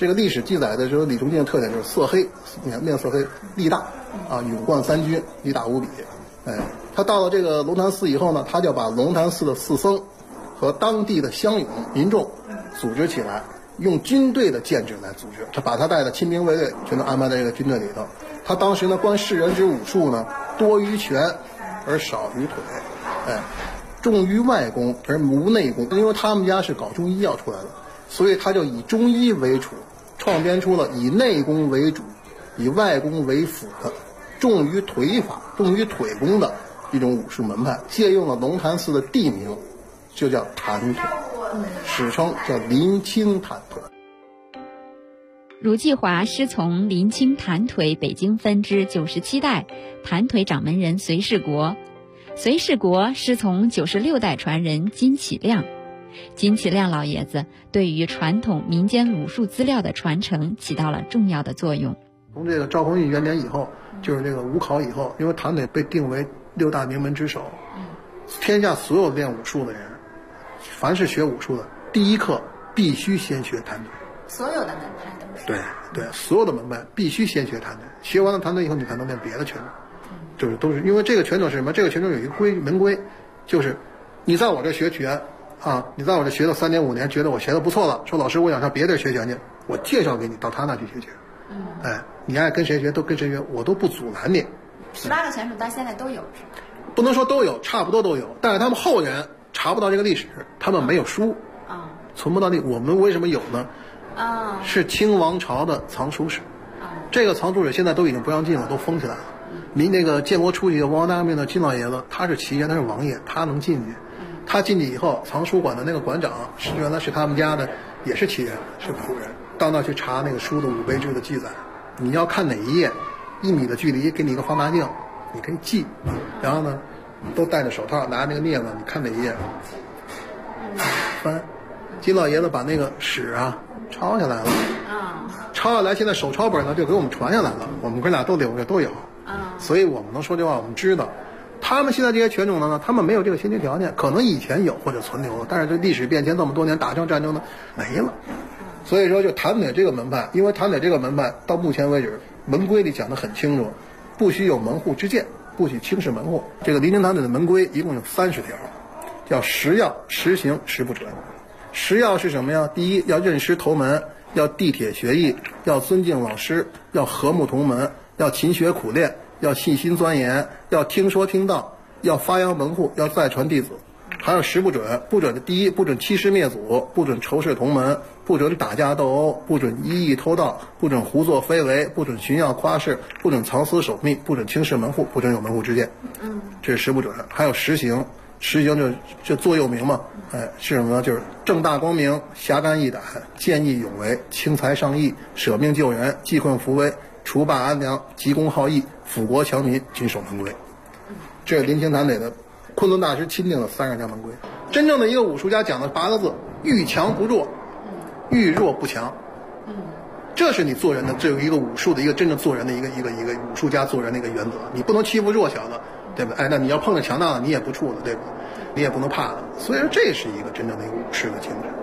这个历史记载的时候，李崇进的特点就是色黑，面色黑，力大啊，勇冠三军，力大无比。他到了这个龙潭寺以后呢，他就把龙潭寺的寺僧和当地的乡勇民众组织起来，用军队的建制来组织。他把他带的亲兵卫队全都安排在这个军队里头。他当时呢，观世人之武术呢，多于拳而少于腿，重于外功而无内功。因为他们家是搞中医药出来的，所以他就以中医为主，创编出了以内功为主，以外功为辅的重于腿法、重于腿功的一种武术门派，借用了龙潭寺的地名，就叫坛腿，史称叫林清坛腿。 如继华师从林清坛腿北京分支97代坛腿掌门人隋世国，隋世国师从96代传人金启亮。金启亮老爷子对于传统民间武术资料的传承起到了重要的作用。 从这个赵匡胤元年以后，就是这个武考以后，因为坛腿被定为6大名门之首，天下所有练武术的人，凡是学武术的，第一课必须先学坛腿。 所有的门派都是。 对，所有的门派必须先学坛腿，学完了坛腿以后，你才能练别的拳种。就是都是因为这个拳种是什么？这个拳种有一个门规，就是你在我这学拳啊，你在我这学了3年5年，觉得我学的不错了，说老师我想上别地学拳去，我介绍给你到他那去学拳。你爱跟谁学都跟谁学，我都不阻拦你。 18个拳种到现在都有， 不能说都有，差不多都有，但是他们后人查不到这个历史，他们没有书存不到我们为什么有呢？是清王朝的藏书史，这个藏书史现在都已经不让进了，都封起来了。那个建国初期王大命的金老爷子，他是旗员，他是王爷，他能进去。他进去以后，藏书馆的那个馆长原来是他们家的，也是旗员，是仆人，到那去查那个书的五碑志的记载。你要看哪一页，1米的距离，给你一个放大镜，你可以记。然后呢，都戴着手套，拿那个镊子，你看哪一页，翻。金老爷子把那个史抄下来了，抄下来，现在手抄本呢就给我们传下来了，我们哥俩都留着，都有。所以我们能说这话，我们知道。他们现在这些拳种呢，他们没有这个先决条件，可能以前有或者存留了，但是这历史变迁这么多年，打仗战争呢没了。所以说，就坛腿这个门派，因为坛腿这个门派到目前为止门规里讲得很清楚，不许有门户之见，不许轻视门户。这个林清坛腿的门规一共有30条，叫10要、10行、10不准。10要是什么呀？第一，要认师投门，要地铁学艺，要尊敬老师，要和睦同门，要勤学苦练，要细心钻研，要听说听道，要发扬门户，要再传弟子。还有10不准，不准的第一，不准欺师灭祖，不准仇视同门，不准打架斗殴，不准依义偷盗，不准胡作非为，不准炫耀夸饰，不准藏私守密，不准轻视门户，不准有门户之见。这是10不准。还有10行，10行就座右铭嘛，是什么呢？就是正大光明，侠肝义胆，见义勇为，轻财上义，舍命救人，济困扶危，除霸安良，急公好义，辅国强民，谨守门规。这是林清坛腿的昆仑大师钦定了30条门规。真正的一个武术家讲的8个字：遇强不弱，遇弱不强。这是你做人的，这有一个武术的一个真正做人的一个武术家做人的一个原则。你不能欺负弱小的，对不对？那你要碰着强大的，你也不怵了，对吧？你也不能怕了。所以说，这是一个真正的一个武士的精神。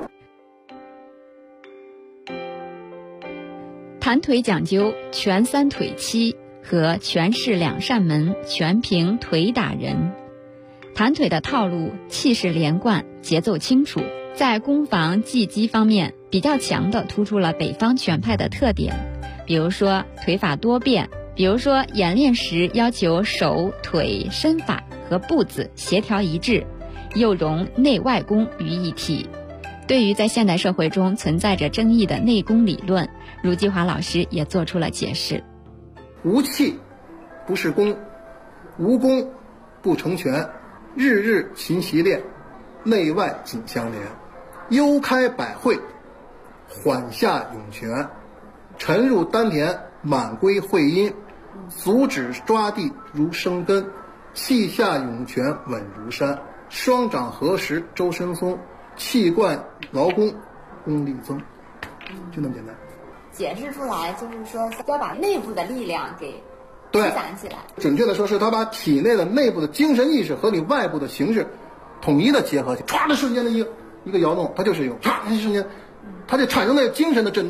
坛腿讲究拳3腿7和拳式2扇门，全凭腿打人。坛腿的套路气势连贯，节奏清楚，在攻防技击方面比较强地突出了北方拳派的特点。比如说腿法多变，比如说演练时要求手腿身法和步子协调一致，又融内外功于一体。对于在现代社会中存在着争议的内功理论，如继华老师也做出了解释。 无气不是功，无功不成拳，日日勤习练，内外紧相连，悠开百会，缓下涌泉，沉入丹田，满归会阴，足指抓地如生根，气下涌泉稳如山，双掌合十周身松，气贯劳宫功力增。就那么简单。 解释出来就是说要把内部的力量给积攒起来。 准确的说是他把体内的内部的精神意识和你外部的形式统一的结合起来，歘的瞬间的一个摇动，它就是有歘的瞬间，它就产生那精神的震动，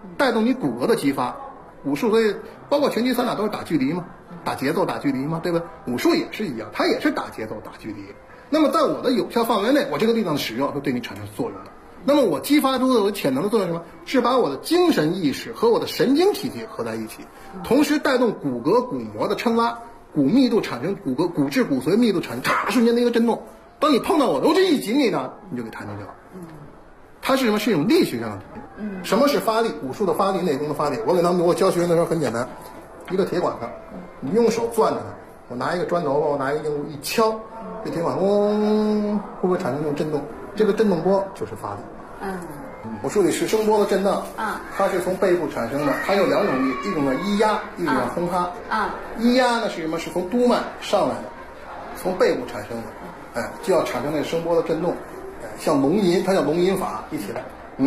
带动你骨骼的激发。武术所以包括拳击散打都是打距离嘛，打节奏打距离嘛，对吧？武术也是一样，它也是打节奏打距离。那么在我的有效范围内，我这个力量的使用会对你产生作用的。那么我激发出的我潜能的作用是什么？是把我的精神意识和我的神经体系合在一起，同时带动骨骼骨膜的抻拉，骨密度产生骨质骨髓密度产生瞬间的一个震动。当你碰到我的，我这一紧你呢，你就给弹出去了。它是什么？是一种力学上的体现。什么是发力？武术的发力，内功的发力。我教学员的时候很简单，一个铁管子，你用手攥着它，我拿一个砖头吧，我拿一个硬物一敲，这铁管嗡，会不会产生这种震动？这个震动波就是发力。武术里是声波的震荡，它是从背部产生的，它有两种力，一种叫一压，一种叫轰哈。一压呢是什么？是从督脉上来的，从背部产生的，就要产生那个声波的震动，像龙吟，它叫龙吟法，一起来，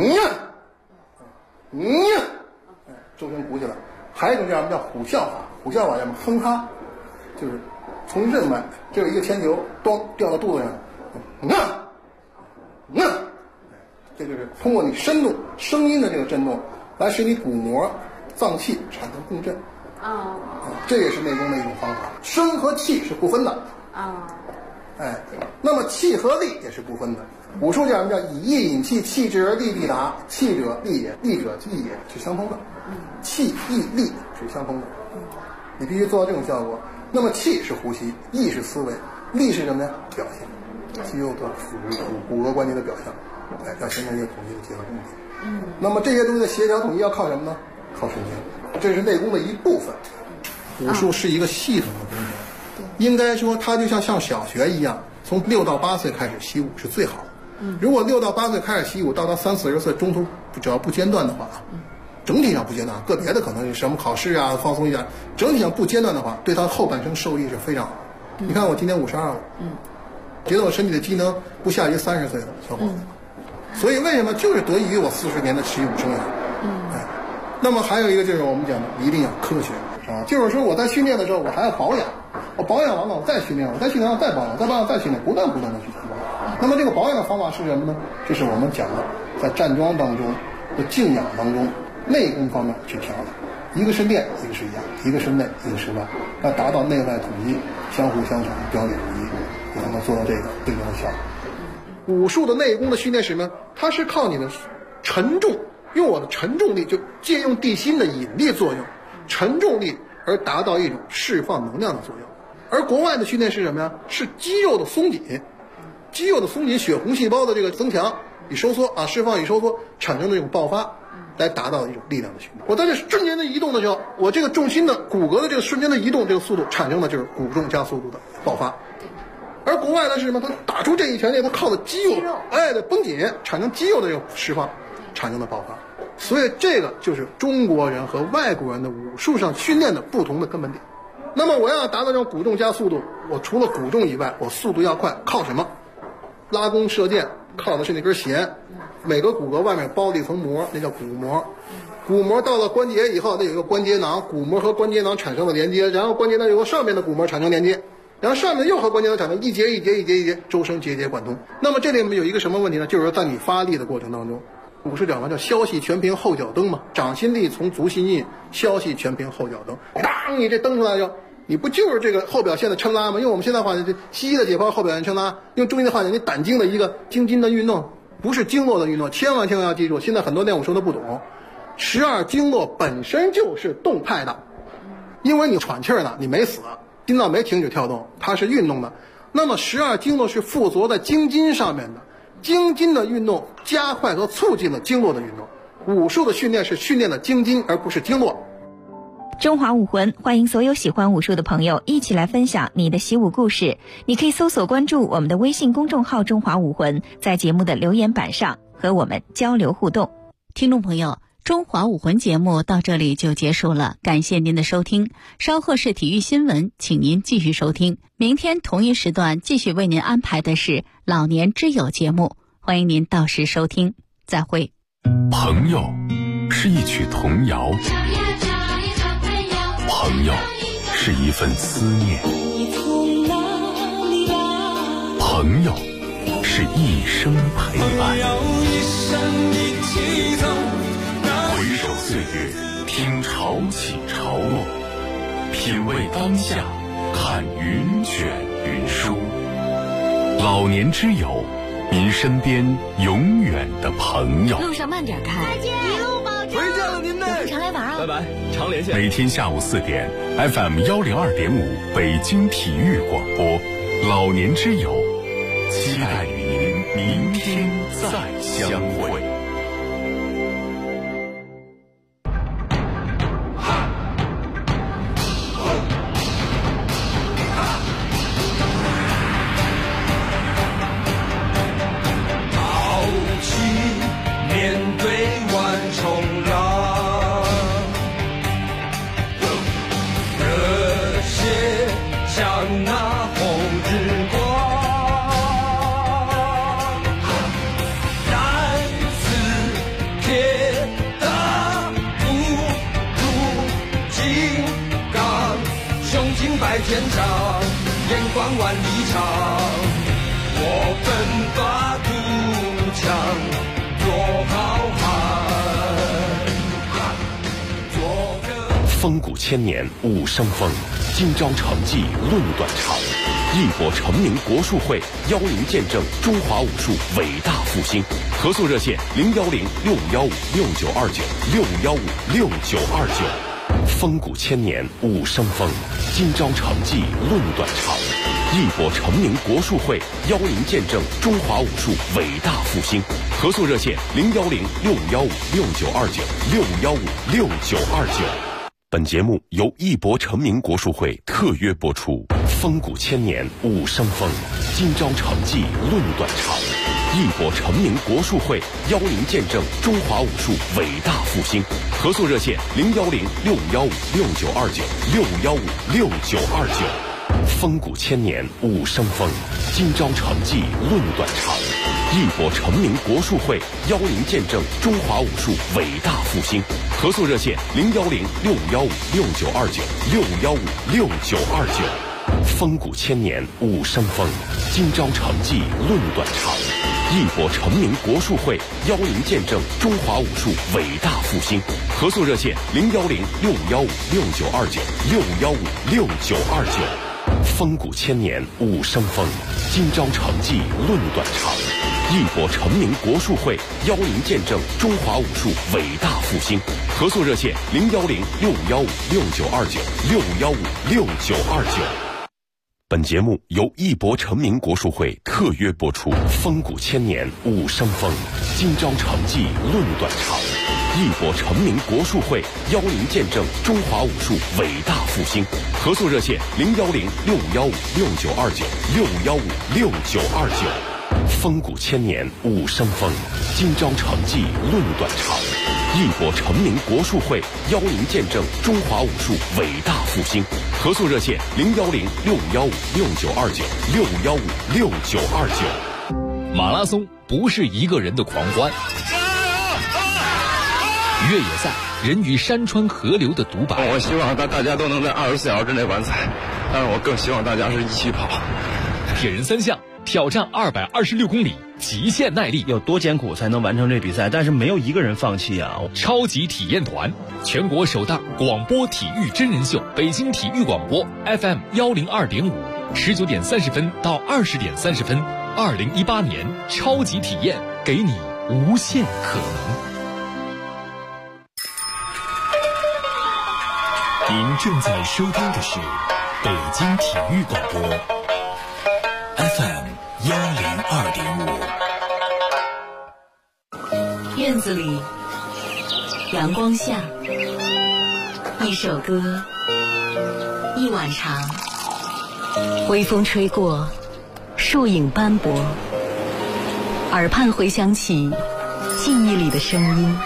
周身鼓起来。还有一种叫什么？叫虎啸法，虎啸法叫什么？哼哈，就是从任脉，这有一个铅球，咚掉到肚子上，这就是通过你深度声音的这个震动，来使你骨膜、脏器产生共振。这也是内功的一种方法。声和气是不分的。那么气和力也是不分的。武术讲叫以意引气，气之而力必达。气者力也，力者意也，是相通的。气、意、力是相通的。你必须做到这种效果。那么气是呼吸，意是思维，力是什么呀？表现，肌肉的骨骼关节的表象。要形成一个统一的结合动体。那么这些东西的协调统一要靠什么呢？靠神经。这是内功的一部分。武术是一个系统的东西，应该说它就像小学一样，从6到8岁开始习武是最好的。如果6到8岁开始习武，到他30-40岁中途只要不间断的话，整体上不间断，个别的可能是什么考试啊放松一下，整体上不间断的话，对他后半生受益是非常好的。你看我今年52了，觉得我身体的机能不下于30岁的小伙子。所以为什么就是得益于我40年的习武生涯。那么还有一个就是我们讲的一定要科学就是说我在训练的时候我还要保养，我保养完了我再训练，我再训练完再保养，再保养再训练，不断的去提高。那么这个保养的方法是什么呢？这是我们讲的在站桩当中的静养当中内功方面去调的，一个是练，一个是养，一个是内，一个是外，要达到内外统一，相互相成，表里如一，你才能做到这个最终的效果。武术的内功的训练是什么？它是靠你的沉重，用我的沉重力，就借用地心的引力作用，沉重力而达到一种释放能量的作用。而国外的训练是什么呀？是肌肉的松紧，肌肉的松紧，血红细胞的这个增强与收缩释放与收缩产生的这种爆发，来达到一种力量的训练。我在这瞬间的移动的时候，我这个重心的骨骼的这个瞬间的移动，这个速度产生的就是骨重加速度的爆发。而国外呢是什么？它打出这一拳，它靠的肌肉的绷紧，产生肌肉的这种释放，产生的爆发。所以这个就是中国人和外国人的武术上训练的不同的根本点。那么我要达到这种骨重加速度，我除了骨重以外，我速度要快，靠什么？拉弓射箭靠的是那根弦，每个骨骼外面包了一层膜，那叫骨膜。骨膜到了关节以后，那有一个关节囊，骨膜和关节囊产生了连接，然后关节囊有个上面的骨膜产生连接，然后上面又和关节囊产生一节一节一节一节，周身节节贯通。那么这里面有一个什么问题呢？就是说在你发力的过程当中，武术讲完叫消息全凭后脚蹬嘛，掌心力从足心印，消息全凭后脚蹬。当你这蹬出来就，你不就是这个后表线的抻拉吗？用我们现在话讲，西医的解剖后表线抻拉，用中医的话讲，你胆经的一个经筋的运动，不是经络的运动，千万要记住。现在很多练武术都不懂，12经络本身就是动态的，因为你喘气儿呢，你没死，心脏没停止跳动，它是运动的。那么12经络是附着在经筋上面的，经筋的运动加快和促进了经络的运动。武术的训练是训练的经筋，而不是经络。 中华武魂，欢迎所有喜欢武术的朋友一起来分享你的习武故事。你可以搜索关注我们的微信公众号中华武魂，在节目的留言板上和我们交流互动。 听众朋友，中华武魂节目到这里就结束了，感谢您的收听。稍后是体育新闻，请您继续收听。明天同一时段继续为您安排的是老年之友节目，欢迎您到时收听。再会。 朋友是一曲童谣，朋友是一份思念，朋友是一生陪伴。回首岁月，听潮起潮落，品味当下，看云卷云舒。老年之友，您身边永远的朋友。 路上慢点开， 再见，一路保重。 回见了您呢， 常来玩啊！ 拜拜，常连线。 每天下午4点 ，FM 102.5北京体育广播，老年之友，期待与您明天再相会。 天长，眼光万里长，我奋发图强，做好汉。 风骨千年武生风，今朝成绩论短长。义博成名国术会邀您见证中华武术伟大复兴。合作热线：6515-6929，6515-6929。风骨千年武生风，今朝成绩论短长。义博成名国术会邀您见证中华武术伟大复兴。合作热线：6515-6929，6515-6929。本节目由义博成名国术会特约播出。风骨千年武生风，今朝成绩论短长。义博成名国术会邀您见证中华武术伟大复兴。合作热线：6515-6929，6515-6929。风骨千年武生风，今朝成绩论短长。义博成名国术会邀您见证中华武术伟大复兴。合作热线：6515-6929，6515-6929。风骨千年武生风，今朝成绩论短长。义博成名国术会邀您见证中华武术伟大复兴。合作热线：6515-6929，6515-6929。风骨千年武生风，今朝成绩论短长。义博成名国术会邀您见证中华武术伟大复兴。合作热线：6515-6929，6515-6929。本节目由义博成名国术会特约播出。风骨千年武生风，今朝成绩论短长。义博成名国术会邀您见证中华武术伟大复兴。合作热线：6515-6929，6515-6929。风骨千年武生风，今朝成绩论短长。义博成名国术会邀您见证中华武术伟大复兴。合作热线：6515-6929，6515-6929。 马拉松不是一个人的狂欢，越野赛人与山川河流的独白。 我希望大家都能在24小时之内完赛，但是我更希望大家是一起跑。 铁人3项挑战226公里，极限耐力， 有多艰苦才能完成这比赛？但是没有一个人放弃啊！ 超级体验团，全国首档广播体育真人秀，北京体育广播 FM 102.5，19点30分到20点30分，2018年超级体验，给你无限可能。您正在收听的是北京体育广播 FM 102.5。 院子里，阳光下，一首歌，一晚茶，微风吹过，树影斑驳，耳畔回响起记忆里的声音。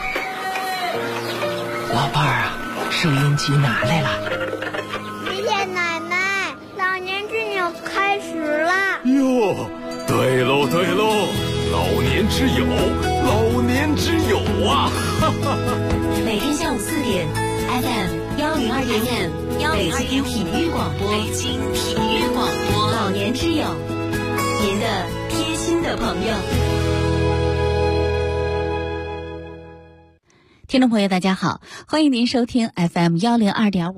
老伴儿啊，收音机拿来了。 爷爷奶奶，老年之友开始了。 哟，对喽对喽，老年之友，老年之友啊！ 每天下午4点 ，FM 102.5，北京体育广播，北京体育广播，老年之友，您的贴心的朋友。 听众朋友大家好，欢迎您收听 FM 102.5。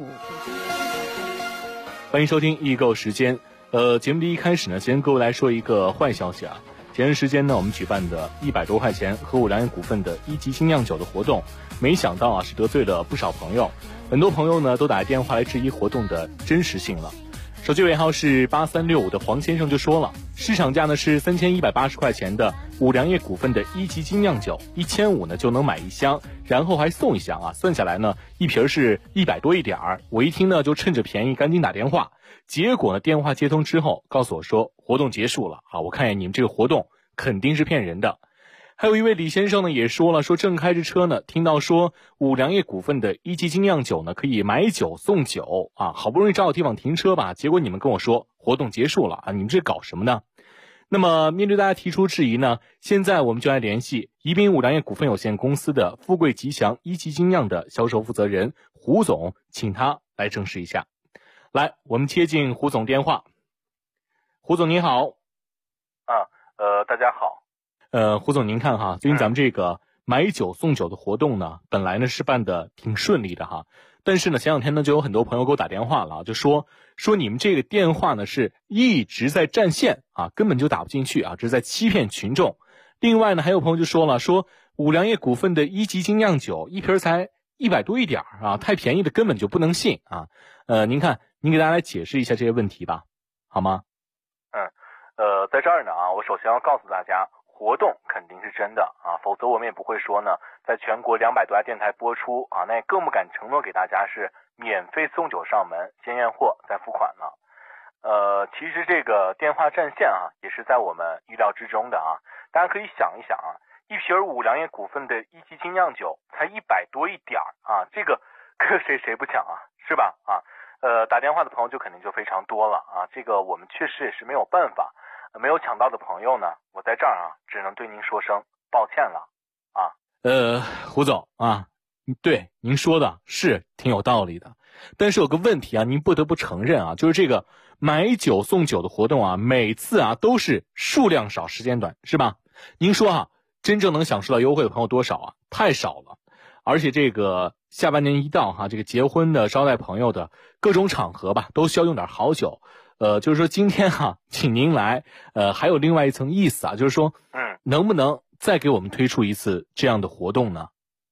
欢迎收听易购时间。节目的一开始呢，先跟各位来说一个坏消息啊。前段时间呢，我们举办的100多块钱和五粮液股份的一级精酿酒的活动，没想到啊是得罪了不少朋友，很多朋友呢都打电话来质疑活动的真实性了。手机尾号是8365的黄先生就说了，市场价呢是3180块钱的五粮液股份的一级精酿酒，1500呢就能买1箱，然后还送1箱啊，算下来呢一瓶是100多一点儿。我一听呢就趁着便宜赶紧打电话，结果呢电话接通之后告诉我说活动结束了啊，我看见你们这个活动肯定是骗人的。还有一位李先生呢也说了，说正开着车呢，听到说五粮液股份的一级精酿酒呢可以买酒送酒啊，好不容易找个地方停车吧，结果你们跟我说活动结束了啊，你们这搞什么呢？那么面对大家提出质疑呢，现在我们就来联系宜宾五粮液股份有限公司的富贵吉祥一级精酿的销售负责人胡总，请他来证实一下。来，我们接进胡总电话。胡总您好。 大家好。 胡总您看哈，最近咱们这个买酒送酒的活动呢，本来呢是办的挺顺利的哈，但是呢前两天呢就有很多朋友给我打电话了，就说你们这个电话呢是一直在占线啊，根本就打不进去啊，这是在欺骗群众。另外呢还有朋友就说了，说五粮液股份的一级精酿酒一瓶才100多一点啊，太便宜的根本就不能信啊。您看您给大家来解释一下这些问题吧，好吗？ 在这儿呢啊，我首先要告诉大家，活动肯定是真的啊，否则我们也不会说呢，在全国200多家电台播出啊，那也更不敢承诺给大家是免费送酒上门，先验货再付款了。其实这个电话占线啊，也是在我们预料之中的啊。大家可以想一想啊，一瓶五粮液股份的一级精酿酒才100多一点啊，这个谁不抢啊，是吧？啊，打电话的朋友就肯定就非常多了啊，这个我们确实也是没有办法。没有抢到的朋友呢，我在这儿啊，只能对您说声抱歉了啊。 胡总啊，对您说的是挺有道理的，但是有个问题啊，您不得不承认啊，就是这个买酒送酒的活动啊，每次啊都是数量少时间短，是吧？您说啊，真正能享受到优惠的朋友多少啊？太少了。而且这个下半年一到哈，这个结婚的、招待朋友的各种场合吧，都需要用点好酒。就是说今天哈，请您来，还有另外一层意思啊，就是说，能不能再给我们推出一次这样的活动呢？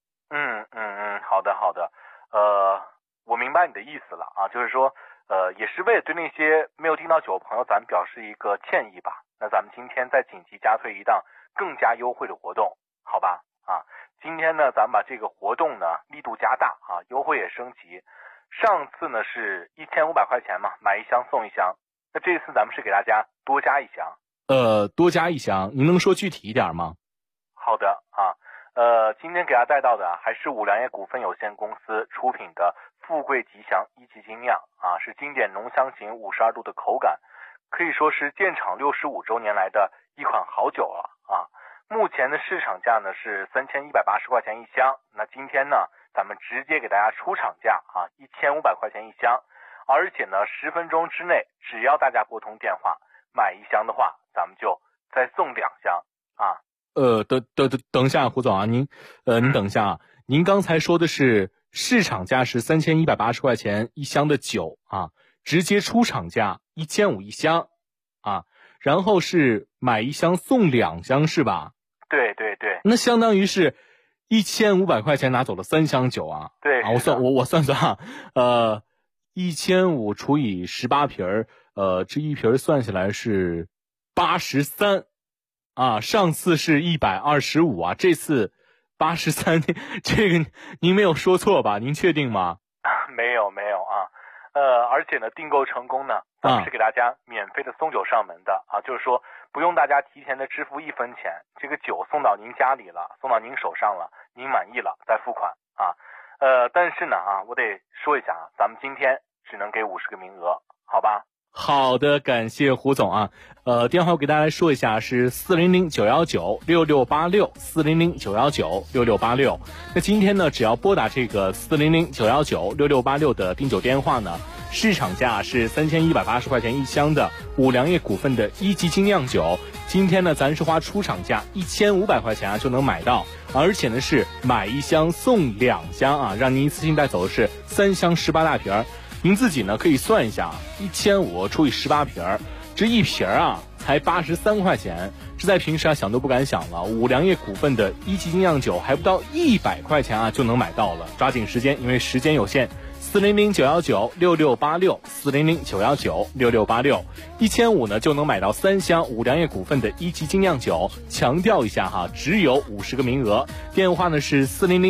好的，我明白你的意思了啊，就是说，也是为了对那些没有订到酒的朋友，咱们表示一个歉意吧。那咱们今天再紧急加推一档更加优惠的活动，好吧？啊，今天呢，咱们把这个活动呢力度加大啊，优惠也升级。上次呢是1500块钱嘛，买1箱送1箱。那这次咱们是给大家多加1箱。 多加1箱，您能说具体一点吗？ 好的啊，今天给大家带到的还是五粮液股份有限公司出品的富贵吉祥一级精酿啊，是经典浓香型52度的口感，可以说是建厂65周年来的一款好酒了啊。目前的市场价呢是3180块钱1箱，那今天呢咱们直接给大家出厂价啊，1500块钱1箱，而且呢10分钟之内，只要大家拨通电话买1箱的话，咱们就再送2箱啊。 等一下，胡总啊，您等一下啊，您刚才说的是市场价是3180块钱1箱的酒啊，直接出厂价15001箱啊，然后是买1箱送2箱是吧？ 对， 那相当于是1500块钱拿走了3箱酒啊。 对啊，我算啊，1500除以18瓶这一瓶算下来是83啊，上次是125啊，这次83，这个您没有说错吧？您确定吗？ 没有啊，而且呢订购成功呢，咱们是给大家免费的送酒上门的啊，就是说不用大家提前的支付1分钱，这个酒送到您家里了，送到您手上了，您满意了再付款啊。但是呢啊，我得说一下啊，咱们今天只能给50个名额，好吧？ 好的，感谢胡总啊。电话我给大家来说一下，是400-919-6686，400-919-6686。那今天呢，只要拨打这个400-919-6686的订酒电话呢， 市场价是3180块钱一箱的五粮液股份的一级精酿酒，今天呢咱是花出厂价1500块钱就能买到，而且呢是买一箱送2箱啊，让您一次性带走的是3箱18大瓶。您自己呢可以算一下，1500除以18瓶，这一瓶啊才83块钱，这在平时啊想都不敢想了。五粮液股份的一级精酿酒还不到100块钱啊就能买到了，抓紧时间，因为时间有限。400-919-6686，400-919-6686，1500呢就能买到3箱五粮液股份的一级精酿酒。强调一下哈，只有50个名额。电话呢是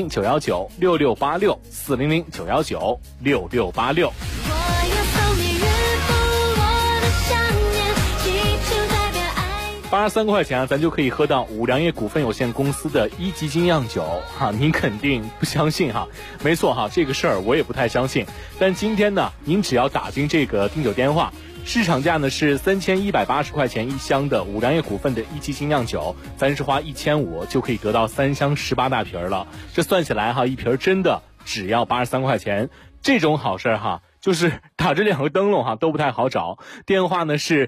400-919-6686，400-919-6686。83块钱啊，咱就可以喝到五粮液股份有限公司的一级精酿酒哈，您肯定不相信哈？没错哈，这个事儿我也不太相信。但今天呢，您只要打进这个订酒电话，市场价呢是3180块钱一箱的五粮液股份的一级精酿酒，咱是花1500就可以得到3箱18大瓶了。这算下来哈，一瓶真的只要83块钱，这种好事哈。就是打着2个灯笼哈都不太好找，电话呢是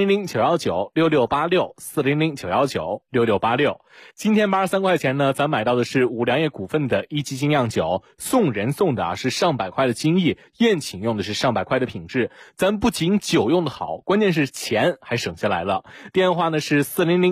400-919-6686，400-919-6686。今天83块钱呢，咱买到的是五粮液股份的一级精酿酒，送人送的啊是上百块的精益，宴请用的是上百块的品质。咱不仅酒用的好，关键是钱还省下来了。电话呢是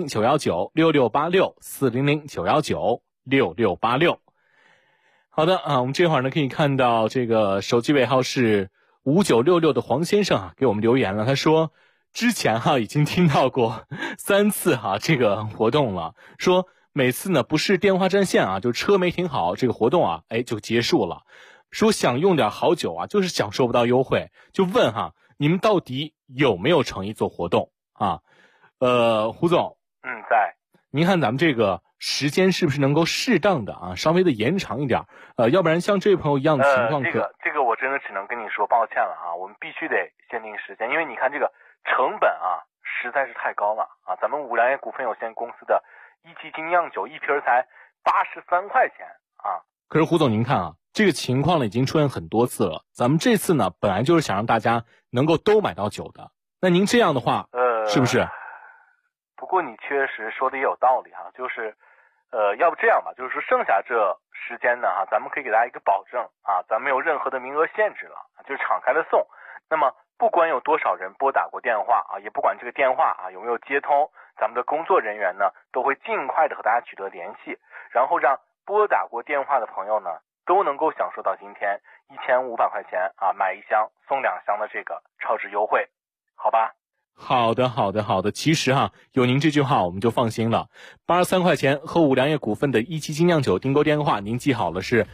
400-919-6686，400-919-6686。好的啊，我们这会儿呢可以看到这个手机尾号是5966的黄先生啊给我们留言了，他说之前哈已经听到过3次哈这个活动了，说每次呢不是电话占线啊，就车没停好，这个活动啊就结束了。说想用点好酒啊，就是享受不到优惠，就问哈你们到底有没有诚意做活动啊？胡总， 在。 您看咱们这个时间是不是能够适当的啊，稍微的延长一点？要不然像这位朋友一样的情况， 这个我真的只能跟你说抱歉了啊，我们必须得限定时间，因为你看这个成本啊实在是太高了啊，咱们五粮液股份有限公司的一级精酿酒一瓶才83块钱啊。 可是胡总您看啊，这个情况呢已经出现很多次了，咱们这次呢本来就是想让大家能够都买到酒的，那您这样的话是不是？ 不过你确实说的也有道理哈，就是要不这样吧，就是说剩下这时间呢哈，咱们可以给大家一个保证啊，咱没有任何的名额限制了，就是敞开的送。那么不管有多少人拨打过电话啊，也不管这个电话啊有没有接通，咱们的工作人员呢都会尽快的和大家取得联系，然后让拨打过电话的朋友呢都能够享受到今天1500块钱啊买1箱送2箱的这个超值优惠，好吧？ 好的。其实哈，有您这句话我们就放心了。83块钱和五粮液股份的一级精酿酒订购电话，您记好了是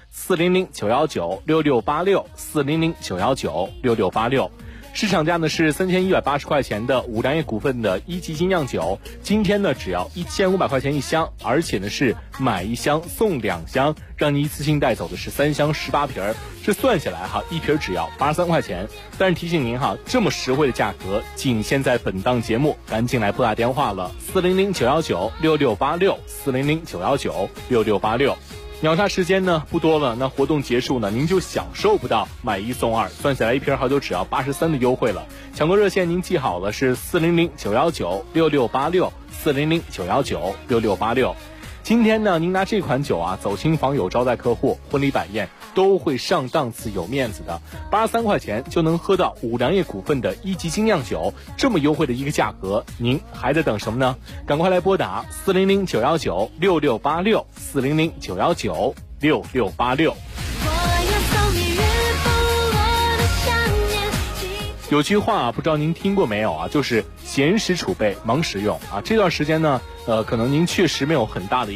400-919-6686，400-919-6686。市场价呢是3180块钱的五粮液股份的一级精酿酒，今天呢只要1500块钱一箱，而且呢是买1箱送2箱，让你一次性带走的是3箱18瓶，这算下来哈，一瓶只要83块钱。但是提醒您哈，这么实惠的价格仅限在本档节目，赶紧来拨打电话了，400-919-6686，400-919-6686。秒杀时间呢不多了，那活动结束呢您就享受不到买1送2，算下来一瓶好酒只要83的优惠了。抢购热线您记好了是400-919-6686，400-919-6686。今天呢您拿这款酒啊走亲访友招待客户，婚礼摆宴都会上档次有面子的，83块钱就能喝到五粮液股份的一级精酿酒，这么优惠的一个价格，您还在等什么呢？赶快来拨打400-919-6686，400-919-6686。有句话不知道您听过没有啊，就是闲时储备，忙时用啊。这段时间呢，可能您确实没有很大的